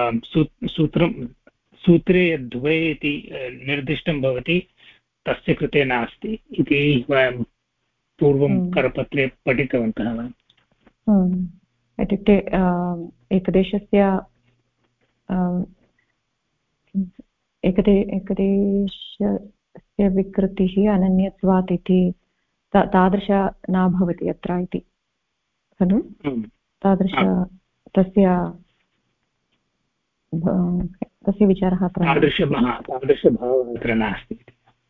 सूत्रे यद् द्वे इति निर्दिष्टं भवति, तस्य कृते नास्ति इति वयं पूर्वं करपत्रे पठितवन्तः वयम्। इत्युक्ते एकदेशस्य विकृतिः अनन्यत्वात् इति तादृश न भवति अत्र इति खलु। तादृश तस्य विचारः तादृशभावः अत्र नास्ति।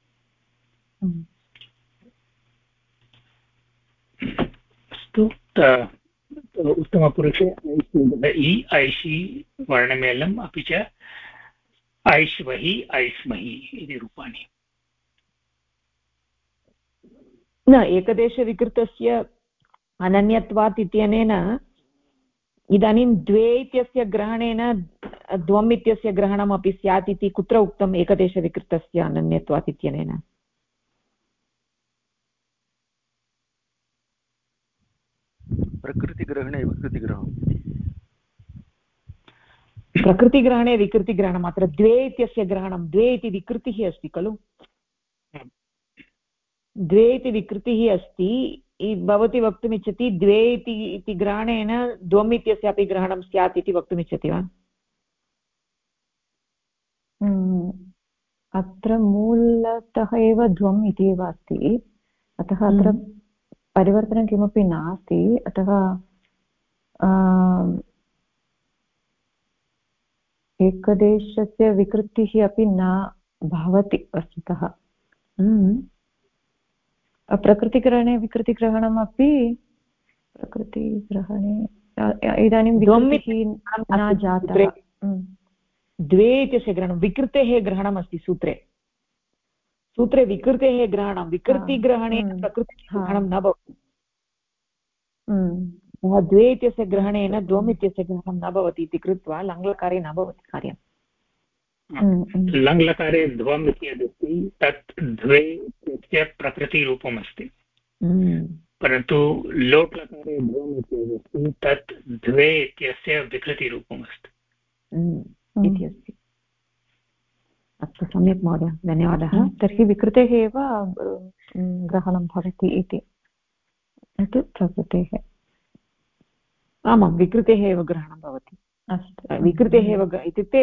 अस्तु, उत्तमपुरुषे इ ऐषि वर्णमेलनम्, अपि च ऐष्वहि ऐष्महि इति रूपाणि। न, एकदेशविकृतस्य अनन्यत्वात् इत्यनेन इदानीं द्वे इत्यस्य ग्रहणेन द्वम् इत्यस्य ग्रहणमपि स्यात् इति कुत्र उक्तम्? एकदेशविकृतस्य अनन्यत्वात् इत्यनेन प्रकृतिग्रहणे विकृतिग्रहणं, प्रकृतिग्रहणे विकृतिग्रहणम्। अत्र द्वे इत्यस्य ग्रहणं, द्वे इति विकृतिः अस्ति खलु, द्वे इति विकृतिः अस्ति। भवती वक्तुमिच्छति द्वे इति ग्रहणेन द्वम् इत्यस्यापि ग्रहणं स्यात् इति वक्तुमिच्छति वा? अत्र मूलतः एव ध्वम् इति एव अस्ति, अतः अत्र परिवर्तनं किमपि नास्ति। अतः एकदेशस्य विकृतिः अपि न भवति वस्तुतः। प्रकृतिग्रहणे विकृतिग्रहणमपि, प्रकृतिग्रहणे इदानीं विकृतिः न जातः। द्वे इत्यस्य ग्रहणं, विकृतेः ग्रहणमस्ति सूत्रे विकृतेः ग्रहणं, विकृतिग्रहणेन प्रकृतेः ग्रहणं न भवति। द्वे इत्यस्य ग्रहणेन द्वम् इत्यस्य ग्रहणं न भवति इति कृत्वा लङ्लकारे न भवति कार्यम्। लङ्लकारे ध्वम् इति यदस्ति तत् द्वे इत्यस्य प्रकृतिरूपम् अस्ति, परन्तु लोट्लकारे ध्वम् इति यदस्ति तत् द्वे इत्यस्य विकृतिरूपम् अस्ति इति अस्ति। अस्तु सम्यक् महोदय धन्यवादः तर्हि विकृतेः एव ग्रहणं भवति इति न तु प्रकृतेः आमां विकृतेः एव ग्रहणं भवति अस्तु विकृतेः एव इत्युक्ते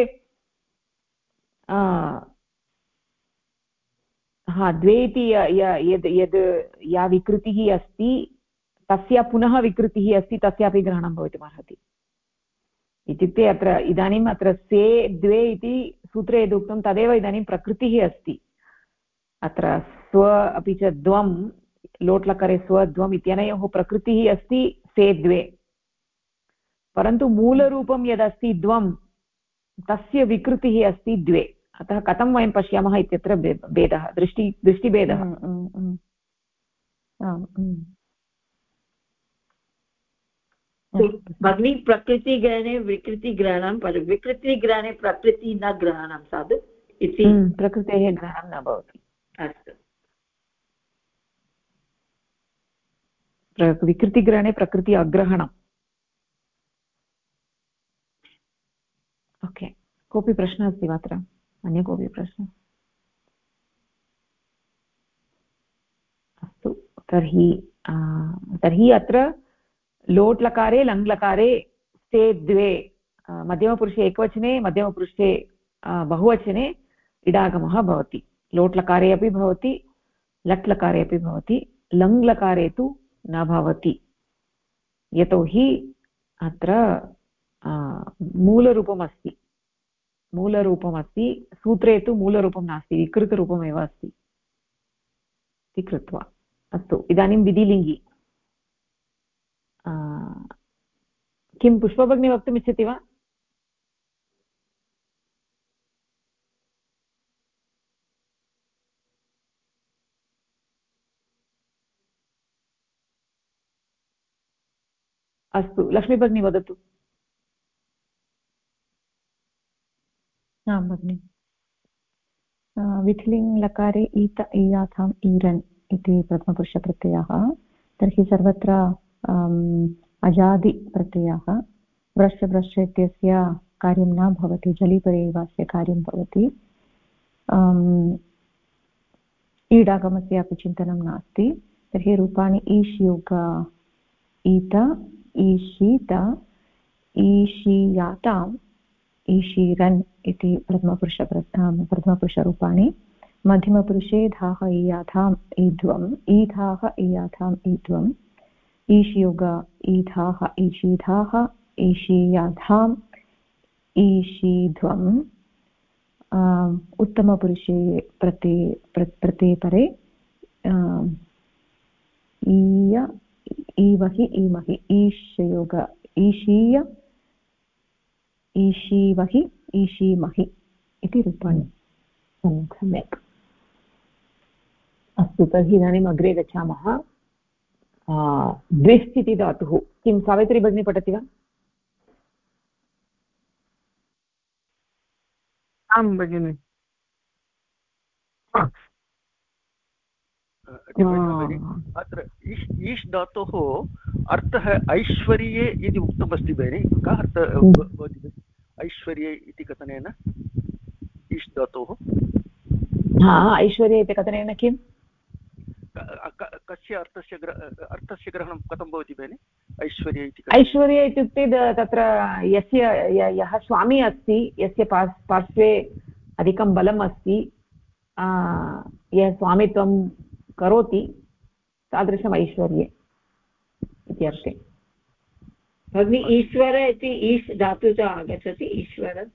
हा द्वे इति यद् यद् या विकृतिः अस्ति तस्य पुनः विकृतिः अस्ति तस्यापि ग्रहणं भवितुमर्हति इत्युक्ते अत्र इदानीम् अत्र से द्वे इति सूत्रे यदुक्तं तदेव इदानीं प्रकृतिः अस्ति अत्र स्व अपि च द्वं लोट्लकारे स्वद्वम् इत्यनयोः प्रकृतिः अस्ति से द्वे परन्तु मूलरूपं यदस्ति द्वं तस्य विकृतिः अस्ति द्वे अतः कथं वयं पश्यामः इत्यत्र भेदः दृष्टिभेदः भगिनी प्रकृतिग्रहणे विकृतिग्रहणं विकृतिग्रहणे प्रकृति न ग्रहणं साधु इति प्रकृतेः ग्रहणं न भवति अस्तु विकृतिग्रहणे प्रकृति अग्रहणम् ओके कोऽपि प्रश्नः अस्ति वा अत्र अन्य कोऽपि प्रश्नः अस्तु तर्हि अत्र लोट् लकारे लङ् लकारे ते द्वे मध्यमपुरुषे एकवचने मध्यमपुरुषे बहुवचने इडागमः भवति लोट् लकारे अपि भवति लट् लकारे अपि भवति लङ् लकारे तु न भवति यतोहि अत्र मूलरूपमस्ति सूत्रे तु मूलरूपं नास्ति विकृतरूपमेव अस्ति इति कृत्वा अस्तु इदानीं विधिलिङ्गि किं पुष्पभगिनी वक्तुमिच्छति वा अस्तु लक्ष्मीभगिनी वदतु आं भगिनि विधिलिङ् लकारे ईत ईयाथाम् ईरन् इति प्रथमपुरुषप्रत्ययः तर्हि सर्वत्र अजादिप्रत्ययः व्रश्च व्रश्च इत्यस्य कार्यं न भवति जलिपरे एव अस्य कार्यं भवति ईडागमस्य अपि चिन्तनं नास्ति तर्हि रूपाणि ईश् योग ईत ईशीत ईशीयाताम् ईशीरन् इति प्रथमपुरुषरूपाणि मध्यमपुरुषे धाः ईयाथाम् ईध्वम् ईधाः ईयाथाम् ईध्वम् ईशयोग ईधाः ईशीधाः ईशीयाधाम् ईशीध्वम् उत्तमपुरुषे प्रत्ययपरे ईय ईवहि ईमहि ईशयोग ईशीय ईशीवहि ईशीमहि इति रूपाणि सम्यक् अस्तु तर्हि इदानीम् अग्रे गच्छामः द्विस् इति धातुः किं सावित्री भगिनी पठति वा आं भगिनि अत्र ईश् धातोः अर्थः ऐश्वर्ये इति उक्तमस्ति भगिनि कः अर्थः भवति ऐश्वर्ये इति कथनेन ईश् धातोः ऐश्वर्ये इति कथनेन किं कस्य अर्थस्य ग्रहणं कथं भवति भगिनि ऐश्वर्ये इति ऐश्वर्ये इत्युक्ते तत्र यः स्वामी अस्ति यस्य पार्श्वे अधिकं बलम् अस्ति यः स्वामित्वं करोति तादृशम् ऐश्वर्ये इति अर्थे भगिनि ईश्वर इति ईश् धातुतः आगच्छति ईश्वरः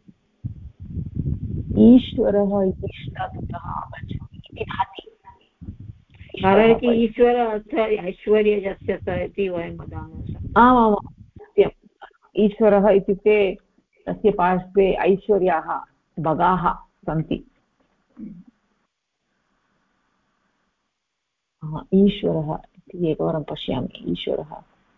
इति धातुतः आगच्छति इति भाति भारति ईश्वर अर्थ ऐश्वर्यस्य इति वयं वदामः आमामां सत्यम् ईश्वरः इत्युक्ते तस्य पार्श्वे ऐश्वर्याः भगाः सन्ति ईश्वरः इति एकवारं पश्यामि ईश्वरः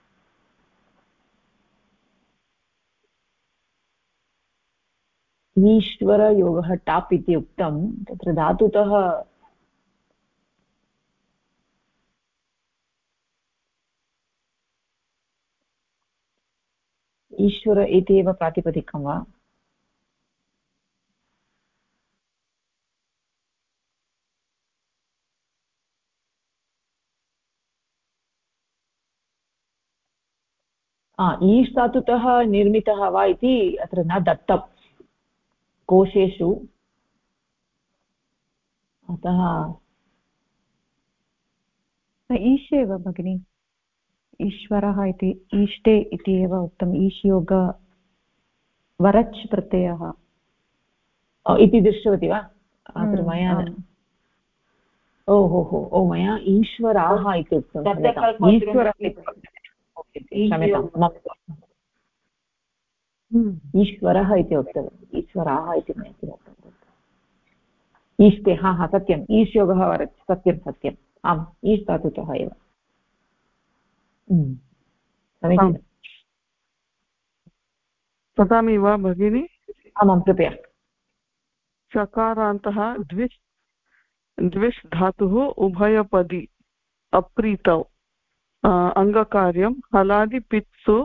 ईश्वरयोगः टाप् इति उक्तं तत्र धातुतः ईश्वर इति एव प्रातिपदिकं वा ईश् धातुतः निर्मितः वा इति अत्र न दत्तं कोशेषु, अतः ईश् एव भगिनि, ईश्वरः इति ईष्टे इति एव उक्तम्। ईश् योग वरच् प्रत्ययः इति दृष्टवती वा अत्र मया? ओहो मया ईश्वराः इति उक्तं, ईश्वरः इति उक्तवती, ईश्वराः इति मया किम् उक्तवती? ईष्टे, हा सत्यम्, ईश् योगः वरच्, सत्यम् आम्, ईश् धातुतः एव। समीचीनं। वदामि वा भगिनि? आमां कृपया। चकारान्तः द्विष् धातुः उभयपदी अप्रीतौ अङ्गकार्यं हलादिपित्सु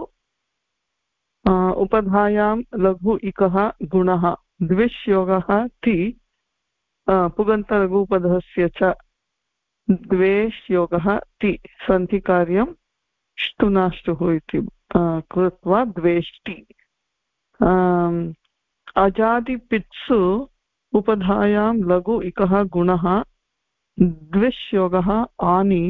उपधायां लघु इकः गुणः द्विष् योगः ति पुगन्तलघुपदस्य च द्वेष् योगः ति सन्धिकार्यं ष्टुनाष्टुः इति कृत्वा द्वेष्टि। अजादिपित्सु उपधायां लघु इकः गुणः द्विष् योगः आनि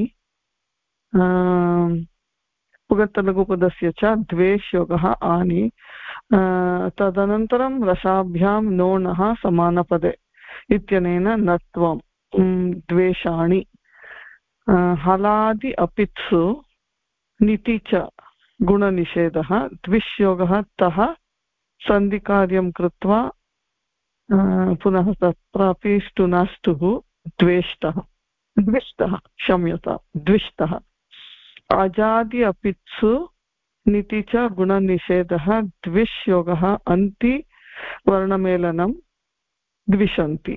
पुगन्तलघुपदस्य च द्वेष् योगः आनि। तदनन्तरं रसाभ्यां नोणः समानपदे इत्यनेन नत्वं द्वेषाणि। हलादि अपित्सु निति च गुणनिषेधः द्विष् योगः तः सन्धिकार्यं कृत्वा पुनः तत्रापि ष्टुनाष्टुः द्विष्टः द्विष्टः। अजादि अपित्सु निति च गुणनिषेधः द्विष् योगः अन्ति वर्णमेलनं द्विषन्ति।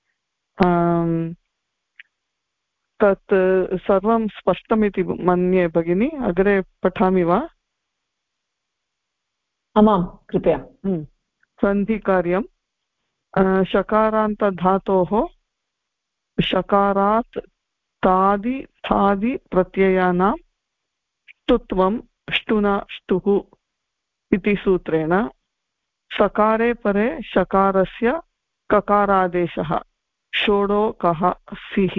तत् सर्वं स्पष्टमिति मन्ये भगिनी, अग्रे पठामि वा? आमां कृपया। सन्धिकार्यं शकारान्तधातोः शकारात् तादि थादि प्रत्ययानां ष्टुत्वं ष्टुनाष्टुः इति सूत्रेण सकारे परे शकारस्य ककारादेशः षोडो कः सिः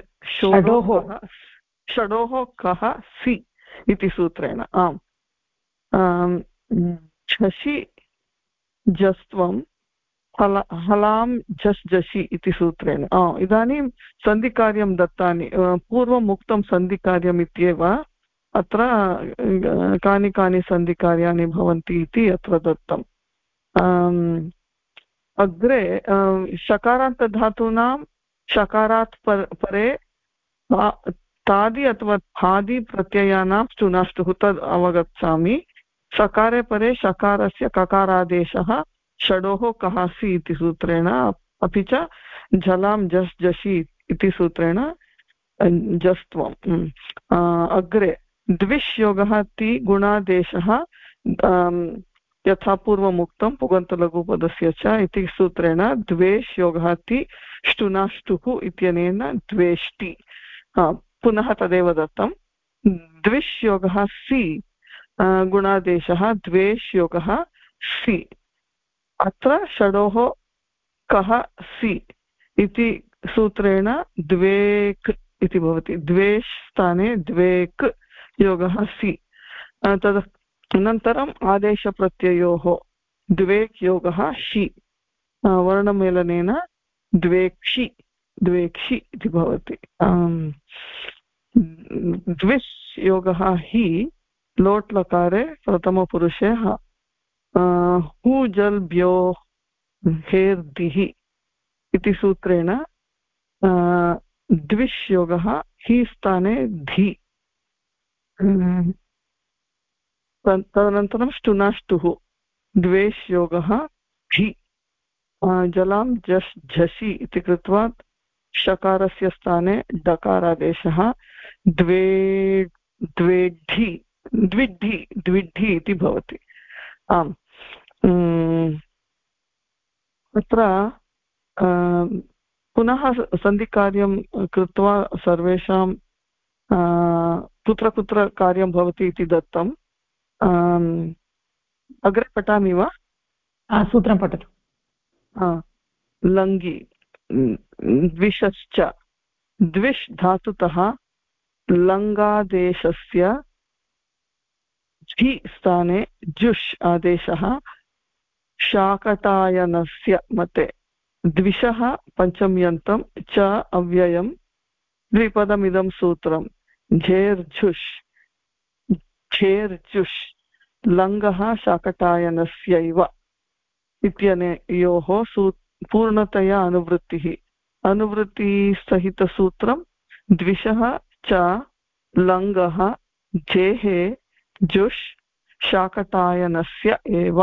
षडोः कः सि इति सूत्रेण आम् झषि जस्त्वं हलां झस् झषि इति सूत्रेण। इदानीं सन्धिकार्यं दत्तानि, पूर्वम् उक्तं सन्धिकार्यम् इत्येव अत्र कानि कानि सन्धिकार्याणि भवन्ति इति अत्र दत्तम्। अग्रे शकारान्तधातूनां शकारात् परे तादि अथवा थादि प्रत्ययानां ष्टुनाष्टुः तद् अवगच्छामि। सकारे परे शकारस्य ककारादेशः षडोः कहासि इति सूत्रेण, अपि च झलां झस् झषि इति सूत्रेण जस्त्वम्। अग्रे द्विष् योगः ति गुणादेशः यथा पूर्वमुक्तं पुगन्तलघुपदस्य च इति सूत्रेण द्वेष् योगः ति ष्टुनाष्टुः इत्यनेन द्वेष्टि। पुनः तदेव दत्तं। द्विष् योगः सि गुणादेशः द्वेष् योगः सि। अत्र षडोः कः सि इति सूत्रेण द्वेक् इति भवति। द्वेष् स्थाने द्वेक् योगः सि। तदनन्तरम् आदेशप्रत्ययोः द्वेक् योगः शि वर्णमेलनेन द्वेक्षि इति भवति। द्विष् योगः हि लोट् लकारे प्रथमपुरुषे हु जल् ब्यो हेर्दिः इति सूत्रेण द्विष् योगः हि स्थाने धि। तदनन्तरं ष्टुनाष्टुः द्वेष् योगः धि। जलां झस् झषि इति कृत्वा शकारस्य स्थाने डकारादेशः द्विड्ढि इति भवति। आम् अत्र पुनः सन्धिकार्यं कृत्वा सर्वेषां कुत्र कुत्र कार्यं भवति इति दत्तं। अग्रे पठामि वा? सूत्रं पठतु। लङ्गि द्विषश्च द्विष् धातुतः लङ्गादेशस्य झि स्थाने जुष् आदेशः शाकटायनस्य मते द्विषः पञ्चम्यन्तं च अव्ययं द्विपदमिदं सूत्रं झेर्झुष् झेर्झुष् लङ्गः शाकटायनस्यैव इत्यनयोः पूर्णतया अनुवृत्तिः अनुवृत्तिसहितसूत्रं द्विषः च लङ्गः झेः जुष् शाकटायनस्य एव।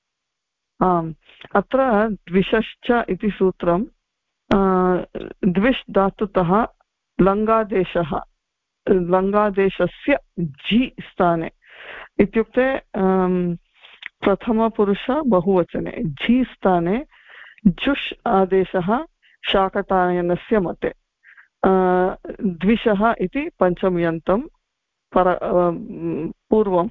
अत्र द्विषश्च इति सूत्रं द्विष् धातुतः लङ्गादेशस्य झि स्थाने इत्युक्ते प्रथमपुरुष बहुवचने झि स्थाने जुष् आदेशः शाकटायनस्य मते द्विषः इति पञ्चम्यन्तं पूर्वं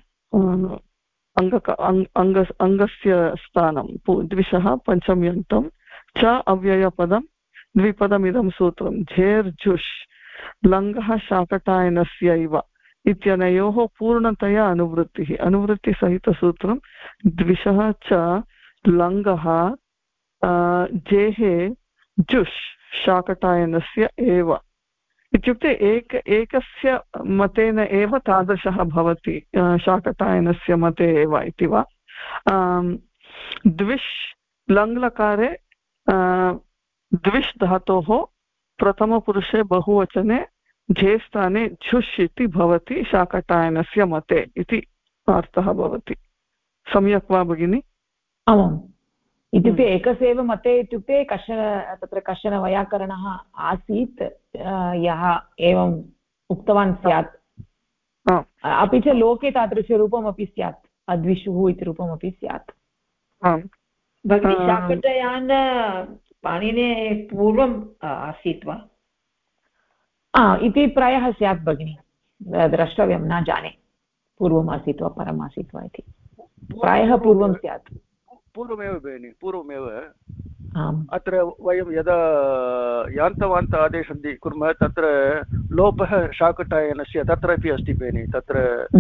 अङ्गस्य स्थानं द्विषः पञ्चम्यन्तं च अव्ययपदं द्विपदमिदं सूत्रं झेर्झुष् लङ्गः शाकटायनस्यैव इत्यनयोः पूर्णतया अनुवृत्तिः अनुवृत्तिसहितसूत्रं द्विषः च लङ्गः जेः जुष् शाकटायनस्य एव इत्युक्ते एकस्य मतेन एव तादृशः भवति शाकटायनस्य मते एव इति वा। द्विष् लङ्लकारे द्विष् धातोः प्रथमपुरुषे बहुवचने झे स्थाने झुष् इति भवति शाकटायनस्य मते इति अर्थः भवति। सम्यक् वा भगिनि? आमाम्। इत्युक्ते एकस्यैव मते इत्युक्ते तत्र कश्चन वैयाकरणः आसीत् यः एवम् उक्तवान् स्यात्। अपि च लोके तादृशरूपमपि स्यात् अद्विषुः इति रूपमपि स्यात्। भगिनी शाकटायन पाणिने पूर्वम् आसीत् वा? इति प्रायः स्यात् भगिनि, द्रष्टव्यं, न जाने पूर्वम् आसीत् वा परम् आसीत् वा इति। प्रायः पूर्वं स्यात्। पूर्वमेव भगिनि, पूर्वमेव। अत्र वयं यदा यान्तवान्त आदेशं कुर्मः तत्र लोपः शाकटायनस्य तत्रापि अस्ति भगिनि, तत्र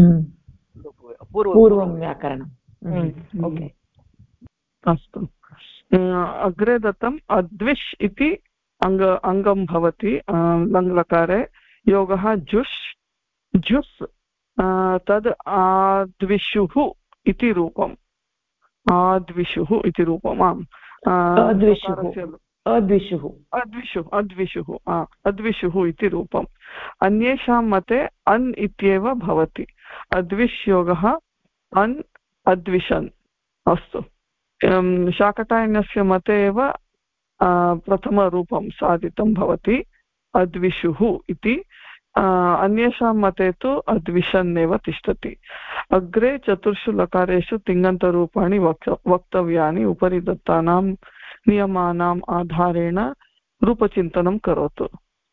पूर्वं व्याकरणम्। ओके, अस्तु। अग्रे दत्तम् अद्विष् इति अङ्गं भवति लङ्लकारे योगः जुष् जुस् तद् आद्विषुः इति रूपम् आद्विषुः इति रूपम्। आम् अद्विषुः इति रूपम्। अन्येषां मते अन् इत्येव भवति। अद्विष् योगः अन् अद्विषन्। अस्तु, शाकटायनस्य मते एव प्रथमरूपं साधितं भवति अद्विषुः इति। अन्येषां मते तु अद्विषन् एव तिष्ठति। अग्रे चतुर्षु लकारेषु तिङन्तरूपाणि वक्तव्यानि। उपरि दत्तानां नियमानाम् आधारेण रूपचिन्तनं करोतु।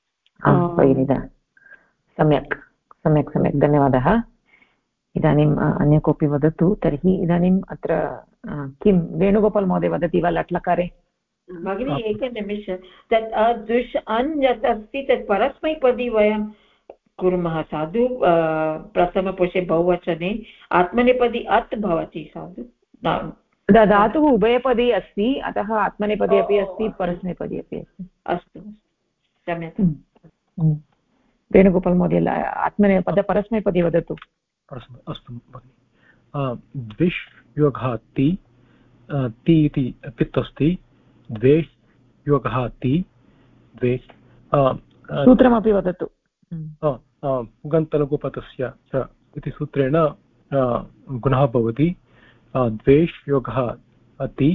सम्यक् सम्यक् सम्यक्, धन्यवादः। इदानीम् अन्य कोऽपि वदतु तर्हि। इदानीम् अत्र किं वेणुगोपाल् महोदय वदति वा लट्लकारे? भगिनी एकनिमिष, तत् अद्विष् अन् यत् अस्ति तत् परस्मैपदी वयं कुर्मः साधु। प्रथमपुरुषे बहुवचने आत्मनेपदी अत् भवति साधु। धातुः उभयपदी अस्ति, अतः आत्मनेपदी अपि अस्ति परस्मैपदी अपि अस्ति। अस्तु, सम्यक्। वेणुगोपाल् महोदय आत्मनेपद परस्मैपदी वदतु। अस्तु भगिनि। द्विष् योगः ति इति पित् अस्ति। द्वेष् योगः ति द्वेष्। सूत्रमपि वदतु। पुगन्तलघुपथस्य च इति सूत्रेण गुणः भवति। द्वेष् योगः ति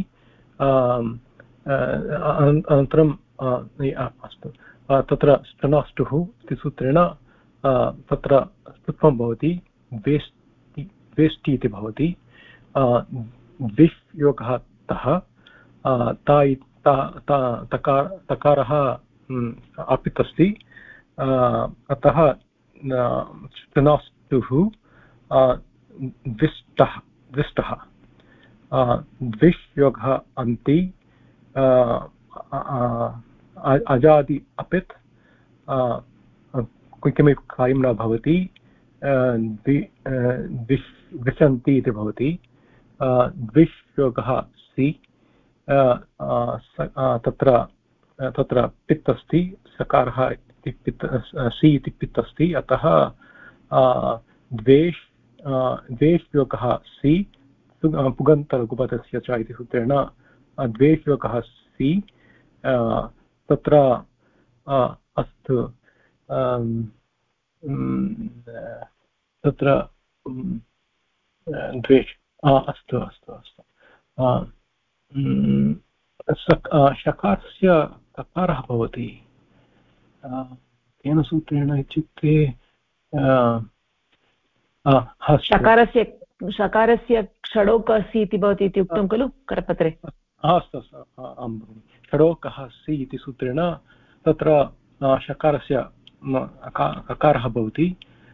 अनन्तरं अस्तु, तत्र स्तनाष्टुः इति सूत्रेण तत्र स्तुत्वं भवति। द्वेष्टि इति भवति। द्विष् योगः तः तकारः अपित् अस्ति, अतः स्तनाष्टुः द्विष्टः द्विष्टः द्विष्योगः अन्ति अजादि अपित् किमपि कार्यं न भवति द्विषन्ति इति भवति द्विष्योगः सि तत्र पित् अस्ति सकारः इति पित् सि इति पित् अस्ति अतः द्वेष्योगः सि पुगन्तलघुपदस्य च इति सूत्रेण द्वेष्योगः सि तत्र अस्तु तत्र अस्तु अस्तु अस्तु शकारस्य ककारः भवति केन सूत्रेण इत्युक्ते शकारस्य षडोकः सि इति भवति इति उक्तं खलु करपत्रे अस्तु अस्तु आं भगिनि षडोकः सि इति सूत्रेण तत्र शकारस्य ककारः भवति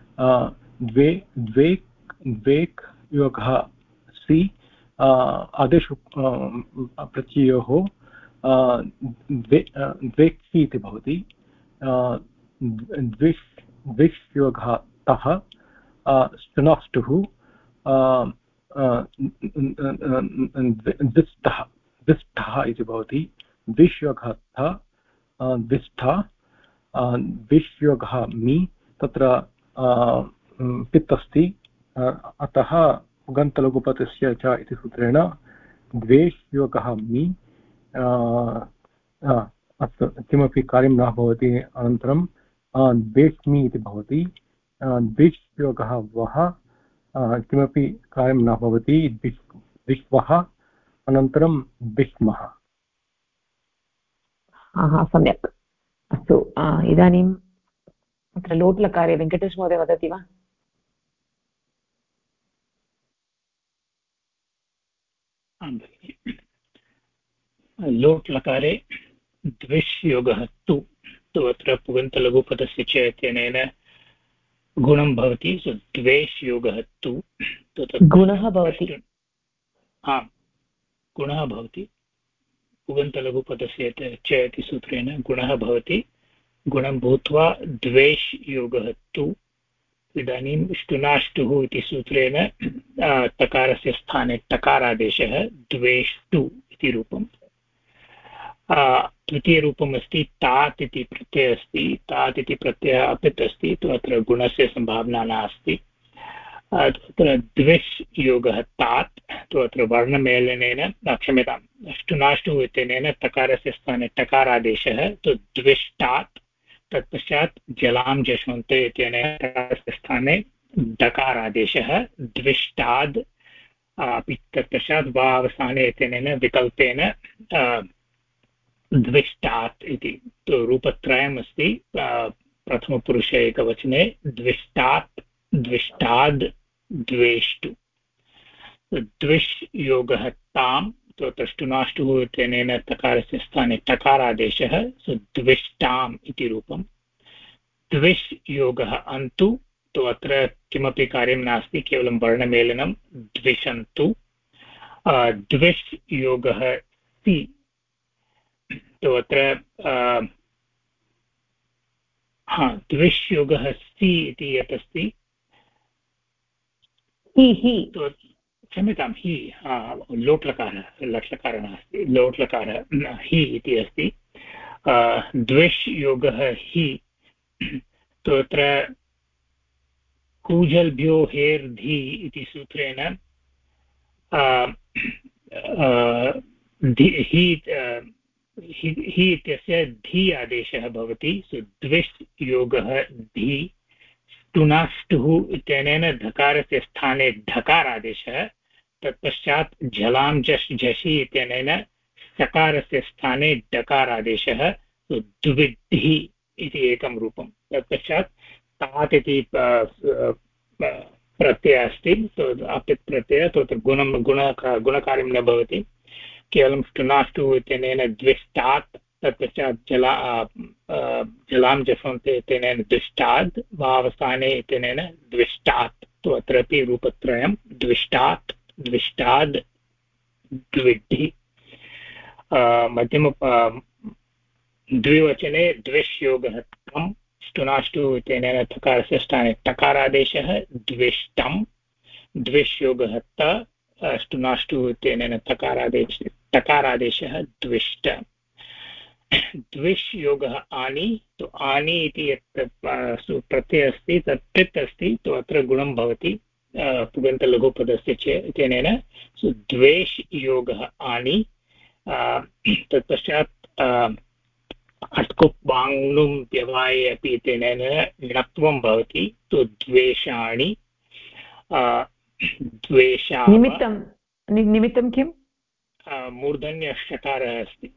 द्वेक् योगः सि आदेश प्रत्ययोः द्वेक्षि इति भवति द्विष् योगः तः स्टुनाष्टुः द्विष्ठः इति भवति द्विष्योगः थ द्विष्ठा द्विष्योगः मि तत्र पित् अस्ति अतः पुगन्तलघुपदस्य च इति सूत्रेण द्वेष्योगः मि अस्तु किमपि कार्यं न भवति अनन्तरं द्वेष्मि इति भवति द्विष्योगः वः किमपि कार्यं न भवति द्विष्वः अनन्तरं द्विष्मः सम्यक् अस्तु इदानीम् अत्र लोट्लकारे वेङ्कटेश महोदय वदति वा लोट्लकारे द्विष्योगः तु अत्र पुगन्तलघुपदस्य च इत्यनेन गुणं भवति द्वेष्योगः तु गुणः भवति गुणः भवति पुगन्तलघुपदस्य च इति सूत्रेण गुणः भवति गुणं भूत्वा द्वेष्योगः तु इदानीं ष्टुनाष्टुः इति सूत्रेण तकारस्य स्थाने टकारादेशः द्वेष्टु इति रूपम् तृतीयरूपम् अस्ति तात् इति प्रत्ययः अस्ति तात् इति प्रत्ययः अपित् अस्ति तु अत्र गुणस्य सम्भावना नास्ति तत्र द्विष् योगः तात् तु अत्र वर्णमेलनेन क्षम्यतां ष्टुनाष्टुः इत्यनेन तकारस्य स्थाने टकारादेशः तु द्विष्टात् तत्पश्चात् जलां जष्वन्ते इत्यनेन तकारस्य स्थाने डकारादेशः द्विष्टाद् अपि तत्पश्चात् वा अवसाने इत्यनेन विकल्पेन द्विष्टात् इति तु रूपत्रयम् अस्ति प्रथमपुरुषे एकवचने द्विष्टात् द्विष्टाद् द्वेष्टु द्विष् योगः ताम् ष्टुनाष्टुः इत्यनेन तकारस्य स्थाने टकारादेशः द्विष्टाम् इति रूपम् द्विष् योगः अन्तु तु अत्र किमपि कार्यं नास्ति केवलं वर्णमेलनं द्विषन्तु द्विष् योगः सि तु अत्र द्विष् योगः सि इति यत् अस्ति क्षम्यतां हि लोट्लकारः लट्लकारः नास्ति लोट्लकारः हि इति अस्ति द्विष् योगः हि तत्र कूजल्भ्यो हेर्धि इति सूत्रेण हि इत्यस्य धी आदेशः भवति द्विष् योगः धी ष्टुनाष्टुः इत्यनेन धकारस्य स्थाने ढकारादेशः तत्पश्चात् झलां झषि इत्यनेन सकारस्य स्थाने डकारादेशः द्विद्धि इति एकं रूपं तत्पश्चात् तात् इति प्रत्ययः अस्ति अपित् प्रत्ययः तत्र गुणकार्यं न भवति केवलं ष्टुनाष्टुः इत्यनेन द्विष्टात् तत्पश्चात् जलां जषन्ते इत्यनेन द्विष्टाद् वावस्थाने इत्यनेन द्विष्टात् तु अत्रापि रूपत्रयं द्विष्टात् द्विष्टाद् द्विड्ढि मध्यम द्विवचने द्विष्योगः तं ष्टुनाष्टु इत्यनेन थकारस्य स्थाने टकारादेशः द्विष्टं द्विष्योगः त ष्टुनाष्टु इत्यनेन टकारादेशः द्विष्ट द्विष् योगः आनि तो आनि इति यत् प्रत्ययः अस्ति तत् पित् अस्ति तो अत्र गुणं भवति पुगन्तलघुपदस्य इत्यनेन द्वेष् योगः आनि तत्पश्चात् अट्कुप् वाङ्नुं व्यवाये अपि इत्यनेन णत्वं भवति तो द्वेषाणि द्वेषा निमित्तं किं मूर्धन्यषकारः अस्ति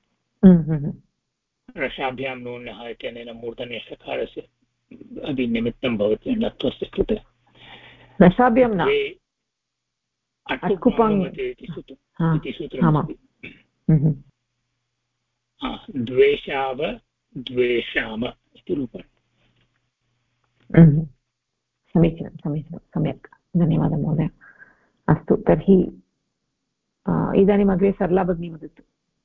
रसाभ्यां नूनः इत्यनेन मूर्धन्यषकारस्य अभिनिमित्तं भवति णत्वस्य कृते रसाभ्यां न इति सूत्रमस्ति द्वेषाव द्वेषाम इति रूपाणि समीचीनं समीचीनं सम्यक् धन्यवादः महोदय अस्तु तर्हि इदानीम् अग्रे सरला भगिनी वदतु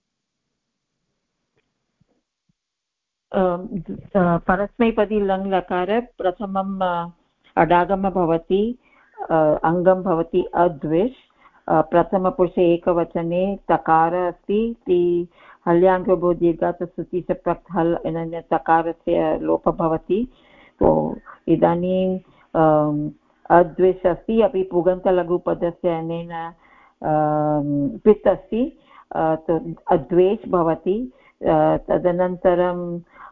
परस्मैपदी लङ् लकार प्रथमम् अडागम भवति अङ्गं भवति अद्विष् प्रथमपुरुषे एकवचने तकार अस्ति हल्याङ्गो दीर्घात् सुति च प्रक् हल् अनन्य तकारस्य लोपः भवति तो इदानीं अद्विष् अस्ति अपि पुगन्तलघुपदस्य अनेन पित् अस्ति अद्वेष् भवति तदनन्तरं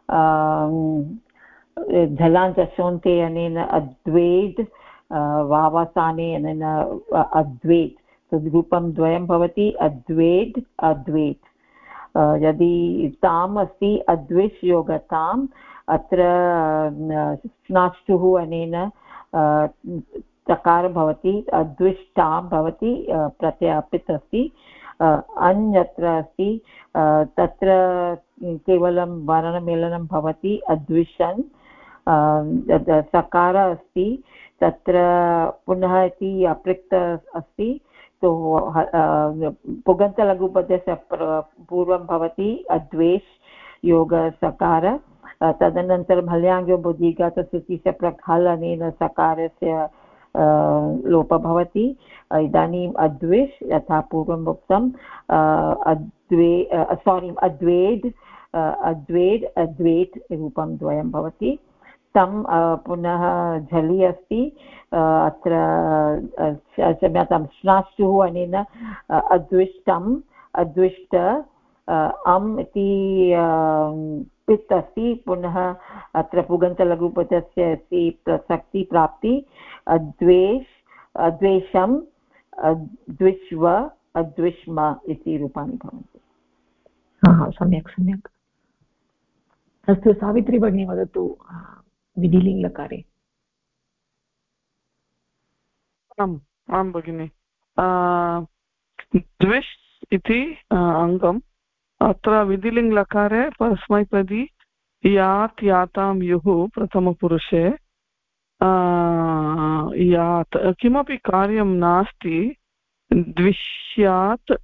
झलान्तशोन्ते अनेन अद्वेद् वावसाने अनेन अद्वेत् रूपं द्वयं भवति अद्वेद् अद्वेत् यदि ताम् अस्ति अद्विष् योगताम् अत्र स्नाष्टुः अनेन तकार भवति अद्विष्टां भवति प्रत्ययापित् अस्ति अन्यत्र अस्ति तत्र केवलं वर्णमेलनं भवति अद्विषन् सकार अस्ति तत्र पुनः इति अपृक्त अस्ति तो पुगन्तलघुपदस्य पूर्वं भवति अद्वेष् योग सकार तदनन्तरं हल्याङ्गो बुद्धिगतसुतिस्य प्रखल् अनेन सकारस्य लोपः भवति इदानीम् अद्विष् यथा पूर्वम् उक्तम् अद्वेद् अद्वेट् रूपं द्वयं भवति तं पुनः झलि अस्ति अत्र क्षम्यतां श्नाष्टुः अनेन अद्विष्टम् अद्विष्ट अम् इति पित् अस्ति पुनः अत्र पुगन्तलघुपदस्य अस्ति प्रसक्ति प्राप्ति अद्वेष् अद्वेषम् अद्विष्व अद्विष्म इति रूपाणि भवन्ति सम्यक् सम्यक् अस्तु सावित्री भगिनी वदतु विधिलिङ्गलकारे आं भगिनि द्विष् इति अङ्गम् अत्र विधिलिङ्गलकारे परस्मैपदी यात् यातां युः प्रथमपुरुषे यात् किमपि कार्यं नास्ति द्विष्यात्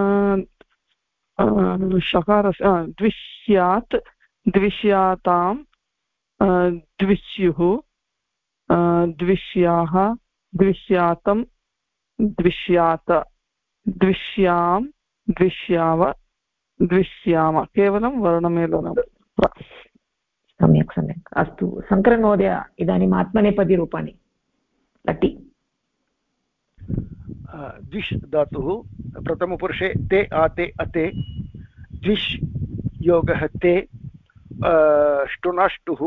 शकारस्य द्विष्यात् द्विष्यातां द्विष्युः द्विष्याः द्विष्यातं द्विष्यात द्विष्यां द्विष्याव द्विष्याम केवलं वर्णमेलनं सम्यक् सम्यक् अस्तु शङ्करन् महोदय इदानीम् आत्मनेपदीरूपाणि लटि द्विष् धातुः प्रथमपुरुषे ते आते अते द्विष् योगः ते ष्टुनाष्टुः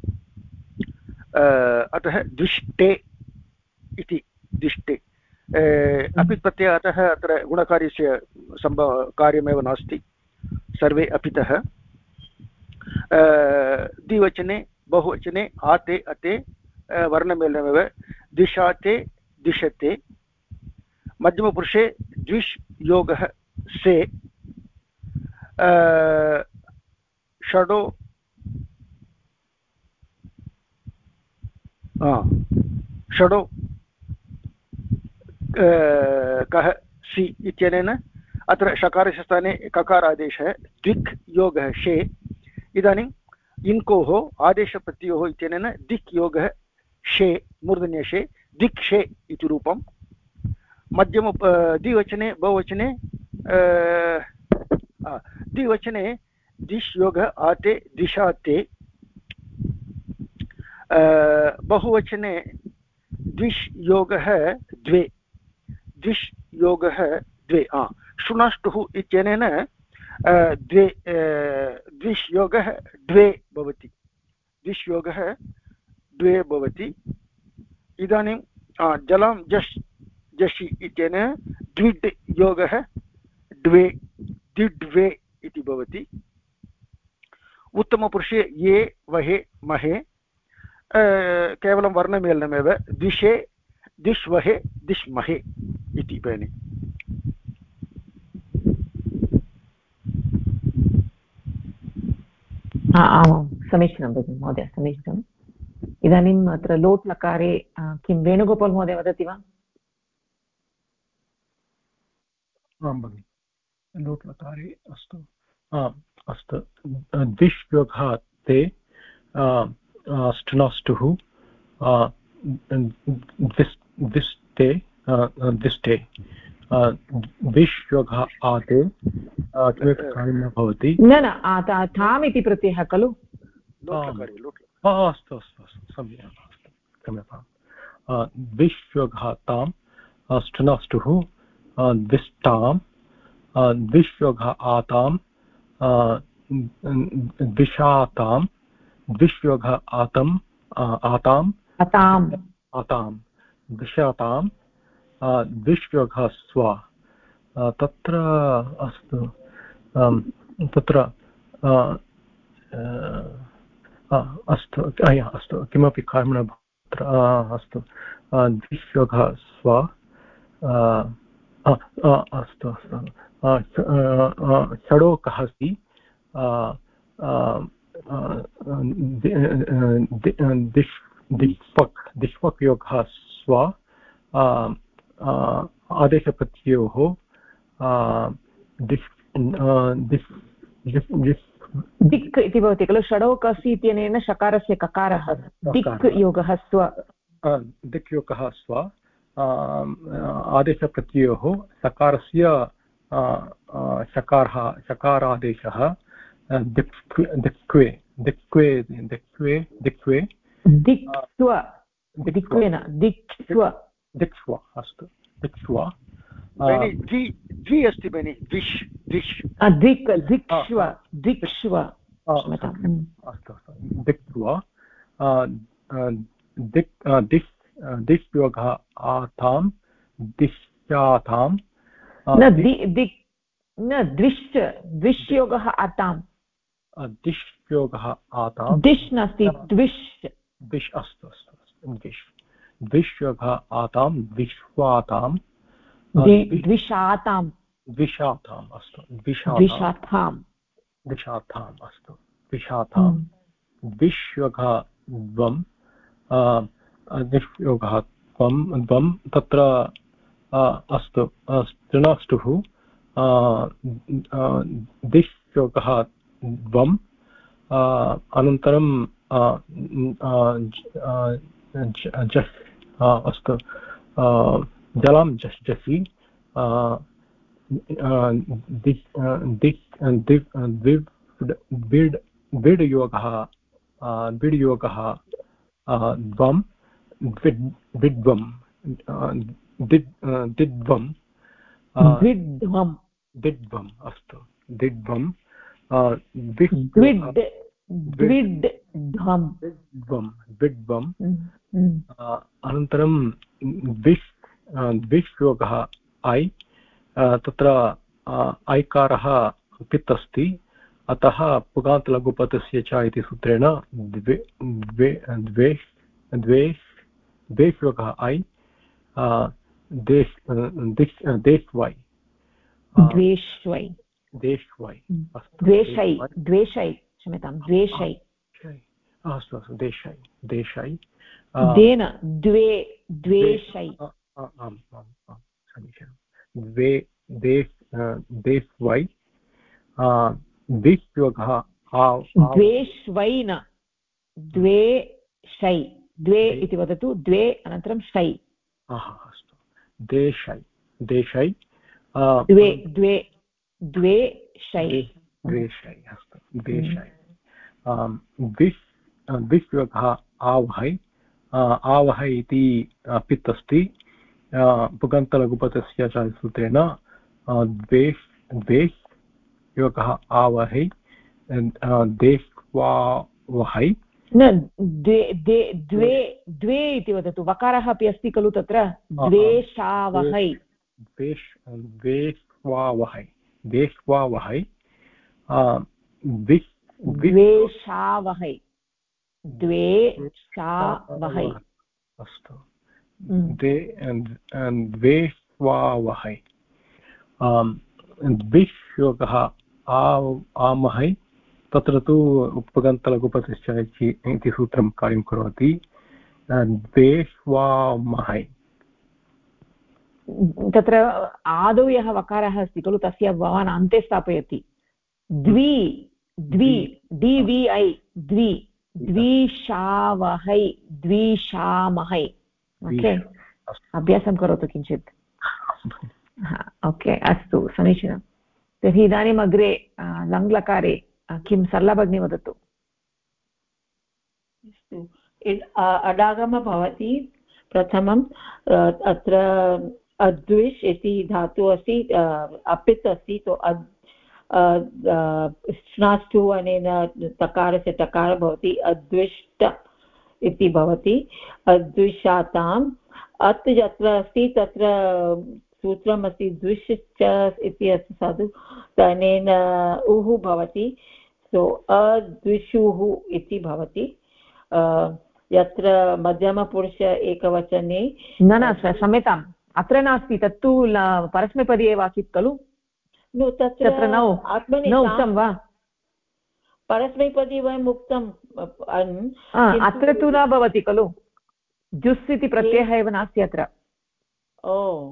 अतः द्विष्टे इति द्विष्टे अपि प्रत्ययः अतः अत्र गुणकार्यस्य कार्यमेव नास्ति सर्वे अपितः द्विवचने बहुवचने आते अते वर्णमेलनमेव द्विषाते द्विषते मध्यमपुरुषे द्विष् योगः से षडो षडो कः सि इत्यनेन अत्र षकारस्य स्थाने ककारादेशः द्विक् योगः शे इदानीम् इन्कोः आदेशप्रत्ययोः इत्यनेन दिक् योगः शे मूर्धन्यशे दिक्षे इति रूपं मध्यम द्विवचने बहुवचने द्विवचने दिश् योगः आते दिशाते बहुवचने द्विष् योगः द्वे द्विष् योगः द्वे शुनाष्टुः इत्यनेन द्वे द्विष् योगः द्वे भवति द्विष् योगः द्वे भवति इदानीं जलं जश् जषि इत्यनेन द्विड् योगः द्वे द्विड्वे इति भवति उत्तमपुरुषे ये वहे महे केवलं वर्णमेलनमेव द्विषे दिश्वहे दिश्महे इति भगिनि आमां समीचीनं भगिनि महोदय समीचीनम् इदानीम् अत्र लोट् लकारे किं वेणुगोपाल् महोदय वदति वा आं भगिनि लोट् लकारे अस्तु अस्तु दिश् योगः ते स्टुनाष्टुः दिष्टे दिष्टे दिश् योगः आते किमपि कार्यं न भवति न थाम् इति प्रत्ययः खलु अस्तु अस्तु अस्तु सम्यक् अस्तु क्षम्यतां दिश् योगः तां स्टुनाष्टुः दिष्टां दिश् योगः आतां दिशातां दिश् योगः आतां दिशातां दिश् योगः स्व तत्र अस्तु तत्र अस्तु अस्तु किमपि कार्यं न तत्र अस्तु दिश् योगः स्व अस्तु अस्तु षडोकः अस्ति दिक्पक् योगः स्व आदेशप्रत्ययोः दिक् इति भवति खलु षडोकसि इत्यनेन शकारस्य ककारः दिक् योगः स्व दिक् योगः स्व आदेशप्रत्ययोः सकारस्य शकारादेशः दिक्वे दिक्वे दिक्वे दिक्वे दिक्स्व दिक्वेन दिक्स्व दिक्स्व अस्तु दिक्स्व द्वि अस्ति भगिनि द्विष् द्विष् दिक् दिक्ष्व दिक्ष्व अस्तु अस्तु दिक्स्व दिक् दिक् योगः आतां दिश्यातां न दिक् न द्विश्च द्विश् योगः आतां दिश् योगः आतां दिश् नास्ति द्विश् दिश् अस्तु अस्तु अस्तु दिश् द्विश् योगः आतां विश्वातां द्विषातां द्विषाताम् अस्तु द्विषातां द्विषाताम् अस्तु द्विषातां द्विश् योगः द्वं दिश् योगः द्वं तत्र अस्तु तृणाष्टुः दिश् योगः द्वं अनन्तरं जस् अस्तु जलं जस् जसि द्विड् योगः द्वं द्विड्वं दिड्वम् अस्तु दिड्वं द्विड्वम् अनन्तरं द्विष् योगः ऐ तत्र ऐकारः पित् अस्ति अतः पुगान्तलघुपथस्य च इति सूत्रेण द्वेष् योगः ऐ देश्वै द्वेषै क्षम्यतां द्वेषै अस्तु अस्तु देशै देन द्वे द्वेषै आम् समीचीनं द्वेष्वै द्विष्योगः द्वेष्वै न द्वेषै द्वे इति वदतु द्वे अनन्तरं शै अस्तु देशै द्वे द्वे द्वेषै द्वेषै अस्तु द्वेषै द्विष्योगः आवहै आवहै इति पित् अस्ति पुगन्तलघुपतस्य च सूत्रेण द्वेष्योगः आवहै देष्वावहै न द्वे द्वे इति वदतु वकारः अपि अस्ति खलु तत्र द्वेषावहै द्वेष्वावहै द्वेष्वावहै द्वेषावहै द्वेषावहै अस्तु द्वेष्वावहै द्विष्योगः आमहै तत्र तु उपगन्तलघुपतिश्च इति सूत्रं कार्यं करोति द्वेष्वामहै तत्र आदौ यः वकारः अस्ति खलु तस्य भवान् अन्ते स्थापयति द्वि द्वि DVI द्वि द्विषावहै द्विषामहै ओके अभ्यासं करोतु किञ्चित् ओके अस्तु समीचीनं तर्हि इदानीम् अग्रे लङ्लकारे किं सरला भगिनी वदतु अडागम भवति प्रथमम् अत्र अद्विष् इति धातुः अस्ति अपित् अस्ति तो श्नाष्टु अनेन तकारस्य टकार भवति अद्विष्ट इति भवति अद्विषाताम् अत् यत्र अस्ति तत्र सूत्रम् अस्ति द्विश्च इति अस्ति साधु अनेन उः भवति सो अद्विषुः इति भवति यत्र मध्यमपुरुष एकवचने न क्षम्यताम् अत्र नास्ति तत्तु परस्मैपदी एव आसीत् खलु तत्र न उक्तं वा परस्मैपदी वयम् उक्तम् अत्र तु न भवति खलु जुस् इति प्रत्ययः एव नास्ति अत्र ओ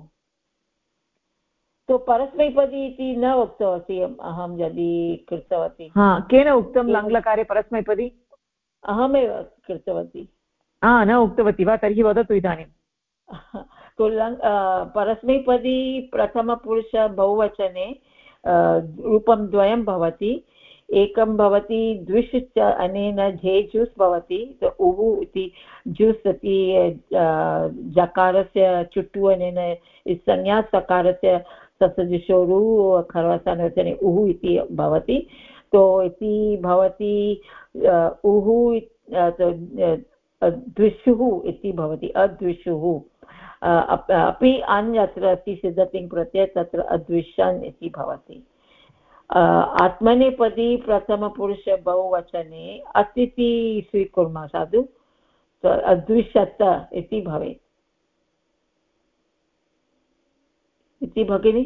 तो परस्मैपदी इति न उक्तवती अहं यदि कृतवती केन उक्तं लङ्लकारे परस्मैपदी अहमेव कृतवती न उक्तवती वा तर्हि वदतु इदानीं तो परस्मैपदी प्रथमपुरुष बहुवचने रूपं द्वयं भवति एकं भवति द्विष् च अनेन झे जुस् भवति उः इति जुस् इति जकारस्य चुट्टु अनेन संज्ञा सकारस्य ससजुषोरु खर्वसानवचने उः इति भवति तो इति भवति उः द्विषुः इति भवति अद्विषुः अपि अन्यत्र अस्ति सिद्धतिङ् प्रत्यय तत्र अद्विषन् इति भवति आत्मनेपदी प्रथमपुरुष बहुवचने अतिथि स्वीकुर्मः साधु अद्विषत इति भवेत् इति भगिनि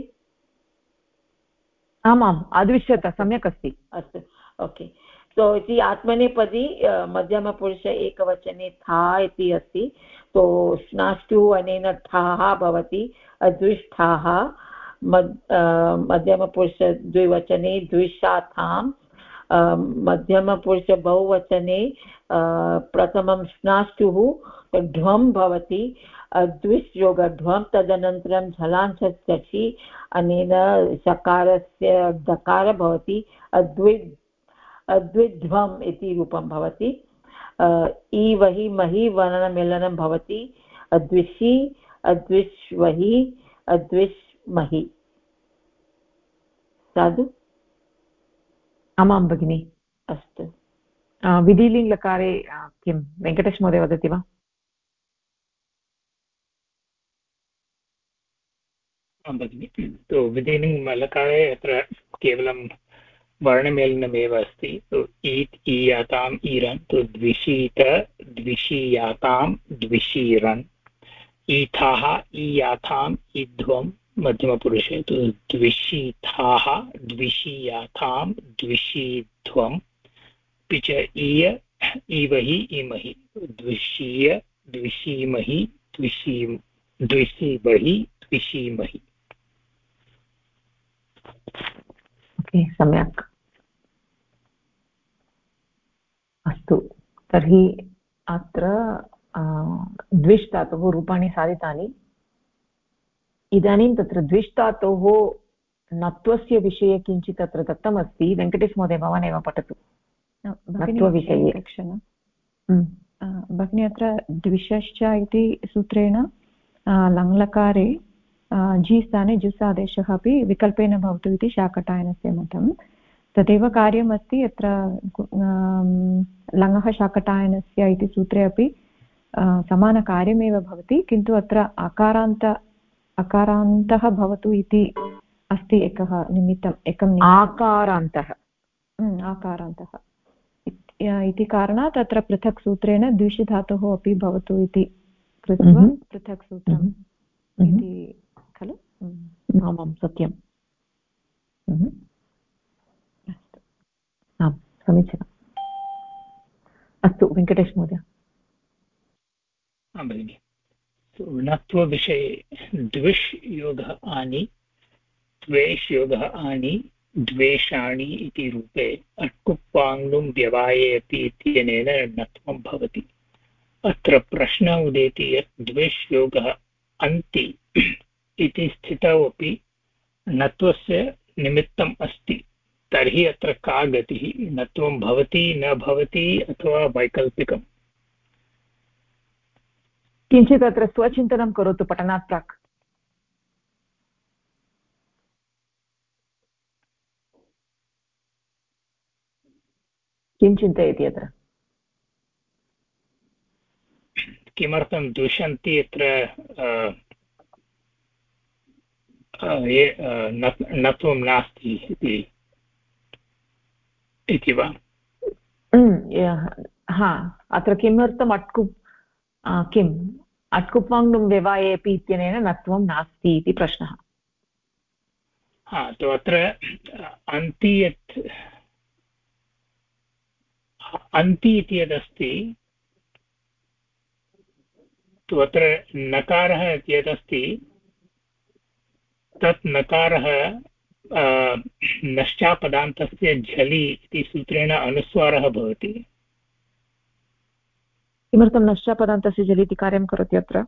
आमाम् अद्विषत सम्यक् अस्ति अस्तु ओके सो इति आत्मनेपदी मध्यमपुरुष एकवचने था इति अस्ति तो श्नाष्टु अनेन ठाः भवति अद्विष्ठाः मध्यमपुरुष द्विवचने द्विषाथां मध्यमपुरुष बहुवचने प्रथमं श्नाष्टुः ध्वं भवति द्विष्योग ध्वं तदनन्तरं झलाञ्छि अनेन शकारस्य दकार भवति अद्विध्वम् इति रूपं भवति इ वहि महि वर्णमेलनं भवति अद्विषि अद्विष्वहि अद्विष्महि साधु आमां भगिनि अस्तु विधिलिङ्गलकारे किं वेङ्कटेश महोदय वदति वा भगिनि तो विधिलिङ्गलकारे अत्र केवलं वर्णमेलनमेव अस्ति तो ईत् ईयाताम् ईरन् तो द्विषीत द्विषीयातां द्विषीरन् ईथाः ईयाथाम् ईध्वं मध्यमपुरुषे तो द्विषीथाः द्विषीयाथां द्विषीध्वम् अपि च ईय ईवहि ईमहि द्विषीय द्विषीमहि द्विषीमहि द्विषीमहि। ओके, सम्यक्। अस्तु, तर्हि अत्र द्विष् धातोः रूपाणि साधितानि। इदानीं तत्र द्विष् धातोः नत्वस्य विषये किञ्चित् तत्र दत्तमस्ति। वेङ्कटेश महोदय, भवान् एव पठतु नत्वविषये। भगिनी, अत्र द्विषश्च इति सूत्रेण लङ्लकारे जि स्थाने जुस् आदेशः अपि विकल्पेन भवतु इति शाकटायनस्य मतं। तदेव कार्यमस्ति अत्र लङः शाकटायनस्य इति सूत्रे अपि समानकार्यमेव भवति, किन्तु अत्र अकारान्तः भवतु इति अस्ति एकं निमित्तम्। आकारान्तः इति कारणात् अत्र पृथक् सूत्रेण द्विषि धातुः अपि भवतु इति कृत्वा पृथक् सूत्रम् इति खलु? आमां, सत्यम्। आम्, समीचीनम्। अस्तु, वेङ्कटेश महोदय। भगिनि, णत्वविषये द्विष् योगः आनि, द्वेष् योगः आनि, द्वेषाणि इति रूपे अट्कुप्पाङ्गुं व्यवाये अपि इत्यनेन णत्वं भवति। अत्र प्रश्नः उदेति यत् द्विष् योगः अन्ति इति स्थितौ अपि णत्वस्य निमित्तम् अस्ति। तर्हि अत्र का गतिः? णत्वं भवति न भवति अथवा वैकल्पिकम्? किञ्चित् अत्र स्वचिन्तनं करोतु पठनात् प्राक्। किं चिन्तयति अत्र? किमर्थं दुष्यन्ति अत्र णत्वं नास्ति इति वा? हा, अत्र किमर्थम् किम् अट्कुप्पाङ्गुं व्यवाये अपि इत्यनेन णत्वं नास्ति इति प्रश्नः। हा, तो अत्र अन्ति इति यदस्ति, तु अत्र नकारः यदस्ति तत् नकारः नश्चापदान्तस्य झलि इति सूत्रेण अनुस्वारः भवति। किमर्थं नश्चापदान्तस्य झलि इति कार्यं करोति? अत्र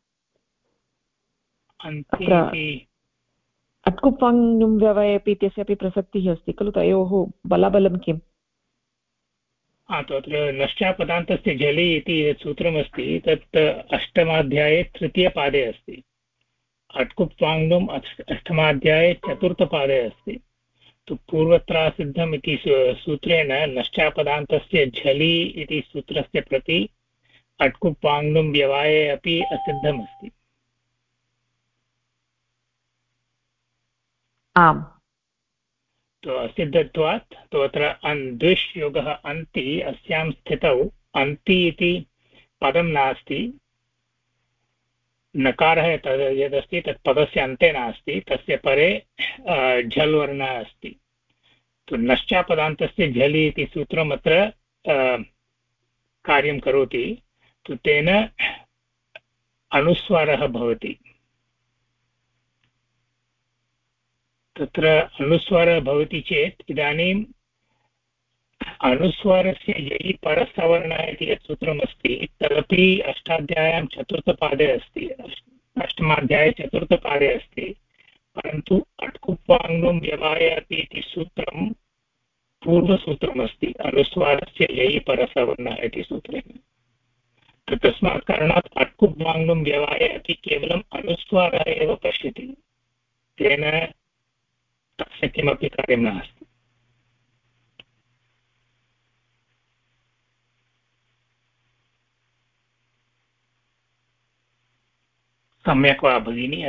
अट्कुप्पाङ्गुं व्यवाये अपि इत्यस्यापि प्रसक्तिः अस्ति खलु, तयोः बलाबलं किम्? तत्र नश्चापदान्तस्य झलि इति यत् सूत्रमस्ति तत् अष्टमाध्याये तृतीयपादे अस्ति। अट्कुप्पाङ्गुम् अष्टमाध्याये चतुर्थपादे अस्ति। तु पूर्वत्रासिद्धम् इति सूत्रेण नश्चापदान्तस्य झलि इति सूत्रस्य प्रति अट्कुप्पाङ्गुं व्यवाये अपि असिद्धमस्ति। आम्, तो असिद्धत्वात् तो अत्र द्विष् योगः अन्ति, अस्यां स्थितौ अन्ति इति पदं नास्ति। नकारः यदस्ति तत् पदस्य अन्ते नास्ति, तस्य परे झल् वर्णः अस्ति। तो नश्चापदान्तस्य झलि इति सूत्रम् अत्र कार्यं करोति, तो तेन अनुस्वारः भवति। तत्र अनुस्वारः भवति चेत् इदानीम् अनुस्वारस्य ययि परसवर्णः इति यत् सूत्रमस्ति तदपि अष्टाध्याय्यां चतुर्थपादे अस्ति, अष्टमाध्याये चतुर्थपादे अस्ति। परन्तु अट्कुप्पाङ्गुं व्यवाये अपि इति सूत्रं पूर्वसूत्रमस्ति अनुस्वारस्य ययि परसवर्णः इति सूत्रेण। तस्मात् कारणात् अट्कुप्पाङ्गुं व्यवाये अपि केवलम् अनुस्वारः एव पश्यति, तेन तस्य किमपि कार्यं नास्ति। सम्यक् वा भगिनी?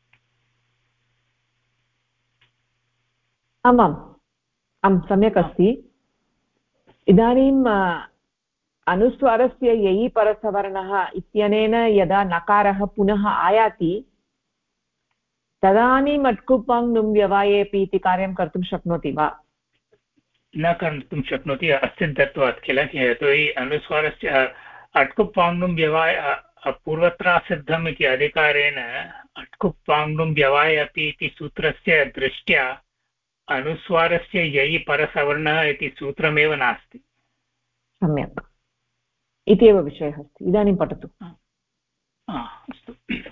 आमाम्, आं, सम्यक् अस्ति। इदानीम् अनुस्वारस्य ययि परसवर्णः इत्यनेन यदा नकारः पुनः आयाति तदानीम् अट्कुप्पाङ्गुं व्यवाये अपि इति कार्यं कर्तुं शक्नोति वा? न कर्तुं शक्नोति, असिद्धत्वात् किल। यतोहि अनुस्वारस्य अट्कुप्पाङ्गुं पूर्वत्रासिद्धम् इति अधिकारेण अट्कुप्पाङ्गुं व्यवाय अपि इति सूत्रस्य दृष्ट्या अनुस्वारस्य ययि परसवर्णः इति सूत्रमेव नास्ति। सम्यक्, इति एव विषयः अस्ति। इदानीं पठतु। अस्तु।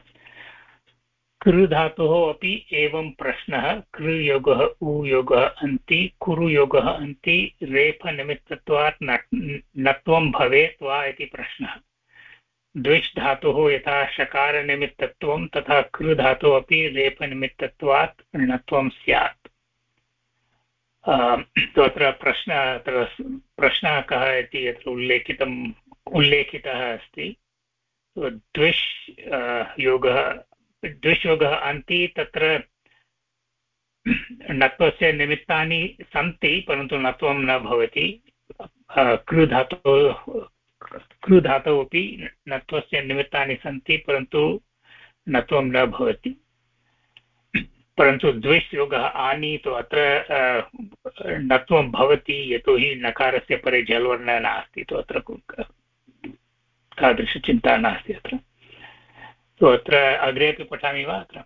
कृ धातोः अपि एवं प्रश्नः। कृयोगः उयोगः अन्ति कुरुयोगः अन्ति रेफनिमित्तत्वात् नत्वं भवेत् वा इति प्रश्नः। द्विष् धातोः यथा शकारनिमित्तत्वं तथा कृ धातोः अपि रेफनिमित्तत्वात् णत्वं स्यात्। अत्र प्रश्नः कः इति यत्र उल्लेखितः अस्ति। द्विष्योगः अन्ति तत्र णत्वस्य निमित्तानि सन्ति परन्तु णत्वं न भवति। कृ धातौ अपि णत्वस्य निमित्तानि सन्ति परन्तु णत्वं न भवति। परन्तु द्विष्योगः आनि तु अत्र णत्वं भवति यतोहि नकारस्य परे झल्वर्णः नास्ति। तो अत्र तादृशचिन्ता नास्ति अत्र। तो अत्र अग्रे अपि पठामि वा अत्र?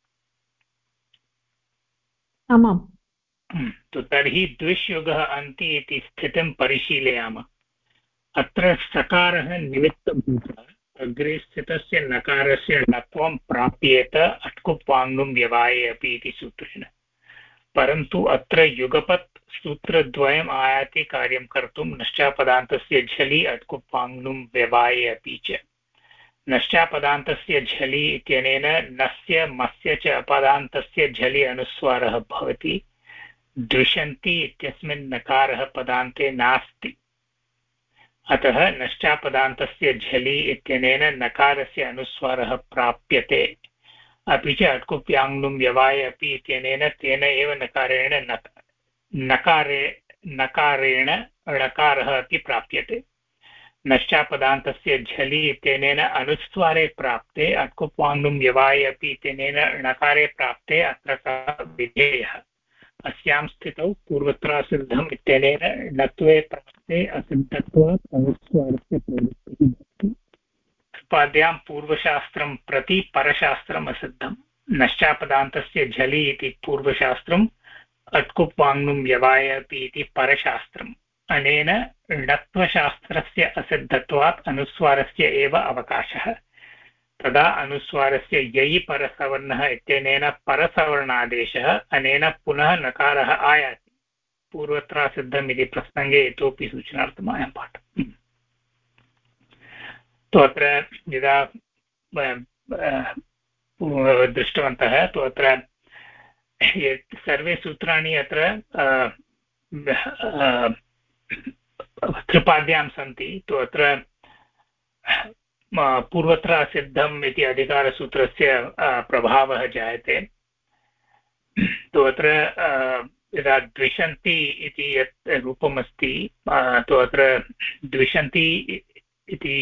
आमाम्। तो तर्हि द्विष्योगः अन्ति इति स्थितिं परिशीलयामः। अत्र सकारः निमित्तभूतः अग्रे स्थितस्य नकारस्य णत्वं प्राप्येत अट्कुप्वाङ्गुं व्यवाये अपि इति सूत्रेण। परन्तु अत्र युगपत् सूत्रद्वयम् आयाति कार्यं कर्तुं नश्चापदान्तस्य झलि अट्कुप्वाङ्गुं व्यवाये अपि च। नश्चापदान्तस्य झलि इत्यनेन नस्य मस्य च अपदान्तस्य झलि अनुस्वारः भवति। द्विषन्ति इत्यस्मिन् नकारः पदान्ते नास्ति। अतः नश्चापदान्तस्य झलि इत्यनेन नकारस्य अनुस्वारः प्राप्यते। अपि च अट्कुप्याङ्गुं व्यवाय अपि इत्यनेन तेन एव नकारेण णकारः अपि प्राप्यते। नश्चापदान्तस्य झलि इत्यनेन अनुस्वारे प्राप्ते अट्कुप्वाङ्गुं व्यवाय अपि इत्यनेन णकारे प्राप्ते अत्र कः विधेयः। अस्यां स्थितौ पूर्वत्रासिद्धम् इत्यनेन णत्वे प्राप्ते असिद्धत्वात् अनुस्वारस्य प्रवृत्तिः भवति। उपाद्यां पूर्वशास्त्रं प्रति परशास्त्रम् असिद्धम्। नश्चापदान्तस्य झलि इति पूर्वशास्त्रम् अट्कुप्वाङ्गुं व्यवाय अपि इति परशास्त्रम्। अनेन णत्वशास्त्रस्य असिद्धत्वात् अनुस्वारस्य एव अवकाशः। तदा अनुस्वारस्य ययि परसवर्णः इत्यनेन परसवर्णादेशः अनेन पुनः नकारः आयाति। पूर्वत्रासिद्धम् इति प्रसङ्गे इतोपि सूचनार्थम् अयं पाठः। तो अत्र यदा वयं दृष्टवन्तः तो अत्र सर्वे सूत्राणि अत्र त्रिपाद्यां सन्ति। तो अत्र पूर्वत्र सिद्धम् इति अधिकारसूत्रस्य प्रभावः जायते। तो अत्र यदा द्विषन्ति इति यत् रूपमस्ति तो अत्र द्विषन्ति इति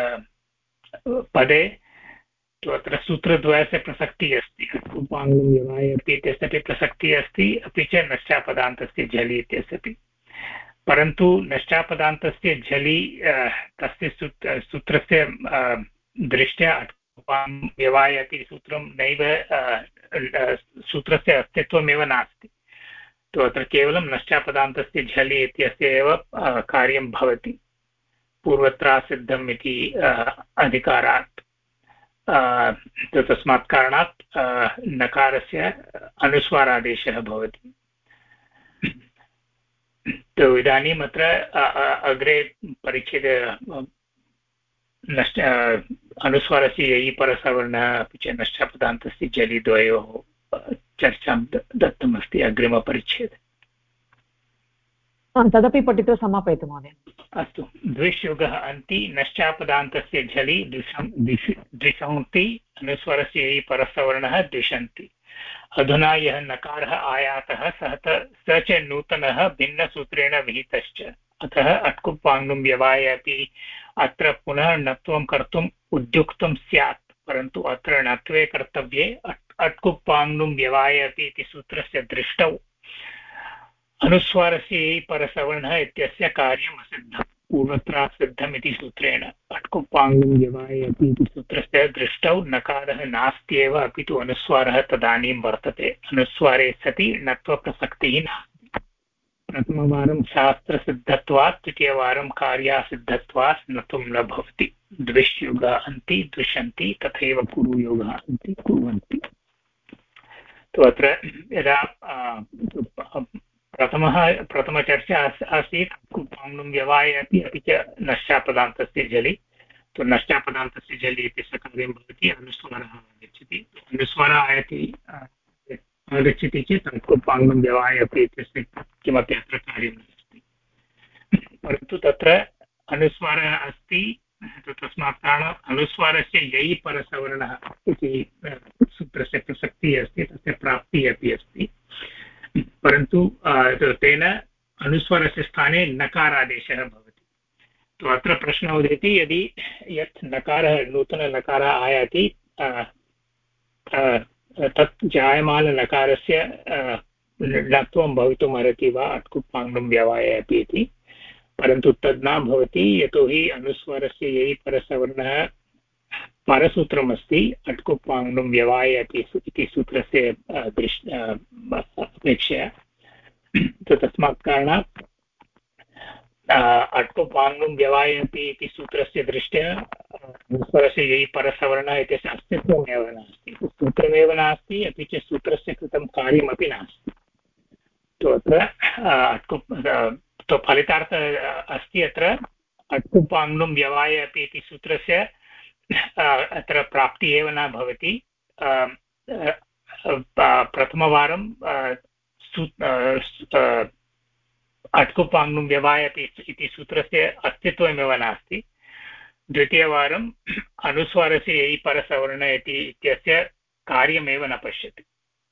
पदे तो अत्र सूत्रद्वयस्य प्रसक्तिः अस्ति। उपाङ्गुं व्यवाय अपि इत्यस्यापि प्रसक्तिः अस्ति, अपि च नश्चापदान्तस्य झलि इत्यस्यापि। परन्तु नश्चापदान्तस्य झलि तस्य सूत्रस्य दृष्ट्या व्यवाय अपि सूत्रं नैव सूत्रस्य अस्तित्वमेव नास्ति। तो अत्र केवलं नश्चापदान्तस्य झलि इत्यस्य एव कार्यं भवति पूर्वत्रासिद्धम् इति अधिकारात्। तस्मात् कारणात् नकारस्य अनुस्वारादेशः भवति। तो इदानीम् अत्र अग्रे परिच्छेदे अनुस्वारस्य ययि परसवर्णः अपि च नश्चापदान्तस्य झलि द्वयोः चर्चां दत्तमस्ति अग्रिमपरिच्छेदे। तदपि पठित्वा समापयतु महोदय। अस्तु। द्विष्युगः अन्ति नश्चापदान्तस्य झलि द्विषन्ति अनुस्वारस्य ययि परसवर्णः द्विषन्ति। अधुना यः नकारः आयातः स च नूतनः भिन्नसूत्रेण विहितश्च। अतः अट्कुप्वाङ्गुं व्यवाय अपि अत्र पुनः णत्वं कर्तुम् उद्युक्तं स्यात्, परन्तु अत्र णत्वे कर्तव्ये अट्कुप्वाङ्गुं व्यवाय अपि इति सूत्रस्य दृष्टौ अनुस्वारस्य परसवर्णः इत्यस्य कार्यम् असिद्धम्। पूर्वत्र सिद्धम् इति सूत्रेण अट्कुप्पाङ्गं व्यवाये अपि इति सूत्रस्य दृष्टौ नकारः नास्त्येव अपि तु अनुस्वारः तदानीं वर्तते अनुस्वारे सति णत्वप्रसक्तिः नास्ति प्रथमवारं शास्त्रसिद्धत्वात् द्वितीयवारं कार्यासिद्धत्वात् णत्वं न भवति द्विष्युग अन्ति द्विषन्ति तथैव कुरुयोगः अन्ति कुर्वन्ति तो अत्र यदा प्रथमचर्चा आसीत् कुप्पाङ्गं व्यवायति अपि च नश्चापदान्तस्य जलि तो नश्चापदान्तस्य जलि इत्यस्य कार्यं भवति अनुस्वारः आगच्छति अनुस्वारः आगच्छति चेत् कुप्पाङ्गं व्यवायति इत्यस्य किमपि अत्र कार्यं नास्ति परन्तु तत्र अनुस्वारः अस्ति तस्मात् कारणात् अनुस्वारस्य यै परसवर्णः इति सूत्रस्य प्रसक्तिः अस्ति तस्य प्राप्तिः अपि अस्ति परन्तु तेन अनुस्वारस्य स्थाने नकारादेशः भवति तो अत्र प्रश्नः उदेति यदि यत् नकारः नूतननकारः आयाति तत् जायमाननकारस्य णत्वं भवितुम् अर्हति वा अट्कुप्पाङ्गं व्यवाये अपि इति परन्तु तद् न भवति यतोहि अनुस्वारस्य यै परसवर्णः परसूत्रमस्ति अट्कुप्पाङ्गं व्यवाये अपि इति सूत्रस्य अपेक्षया तस्मात् कारणात् अट्कुप्पाङ्गं व्यवाये अपि इति सूत्रस्य दृष्ट्या अनुस्वारस्य यै परसवर्णः इत्यस्य अस्तित्वमेव नास्ति सूत्रमेव नास्ति अपि च सूत्रस्य कृतं कार्यमपि नास्ति तो अत्र तो फलितार्थ अस्ति अत्र अट्कुप्पाङ्गं व्यवाये अपि इति सूत्रस्य अत्र प्राप्तिः एव न भवति प्रथमवारं अट्कुप्पाङ्गं व्यवायति इति सूत्रस्य अस्तित्वमेव नास्ति द्वितीयवारं अनुस्वारस्य यै परसवर्ण इत्यस्य कार्यमेव न पश्यति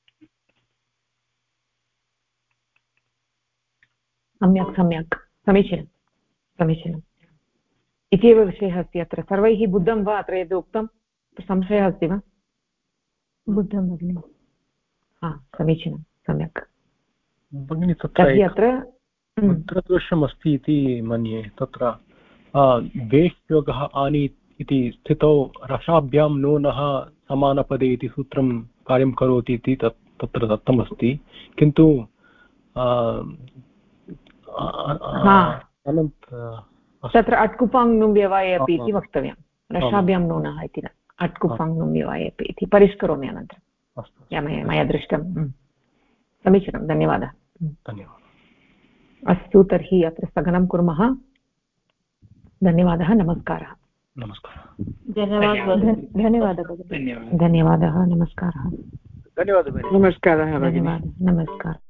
सम्यक् सम्यक् समीचीनं समीचीनम् इत्येव विषयः अस्ति अत्र सर्वैः बुद्धं वा अत्र यद् उक्तं संशयः अस्ति वा बुद्धं भगिनि हा समीचीनं सम्यक् भगिनि तत्र दोषमस्ति इति मन्ये तत्र वेश्योगः आनि इति स्थितौ रसाभ्यां नूनः समानपदे इति सूत्रं कार्यं करोति इति तत्र दत्तमस्ति किन्तु तत्र अट्कुप्पाङ्गं व्यवाये अपि इति वक्तव्यं रसाभ्यां नूनः इति न अट्कुप्पाङ्गं व्यवाये अपि इति परिष्करोमि अनन्तरं मया दृष्टं समीचीनं धन्यवादः अस्तु तर्हि अत्र स्थगनं कुर्मः धन्यवादः नमस्कारः धन्यवादः धन्यवादः नमस्कारः धन्यवादः नमस्कारः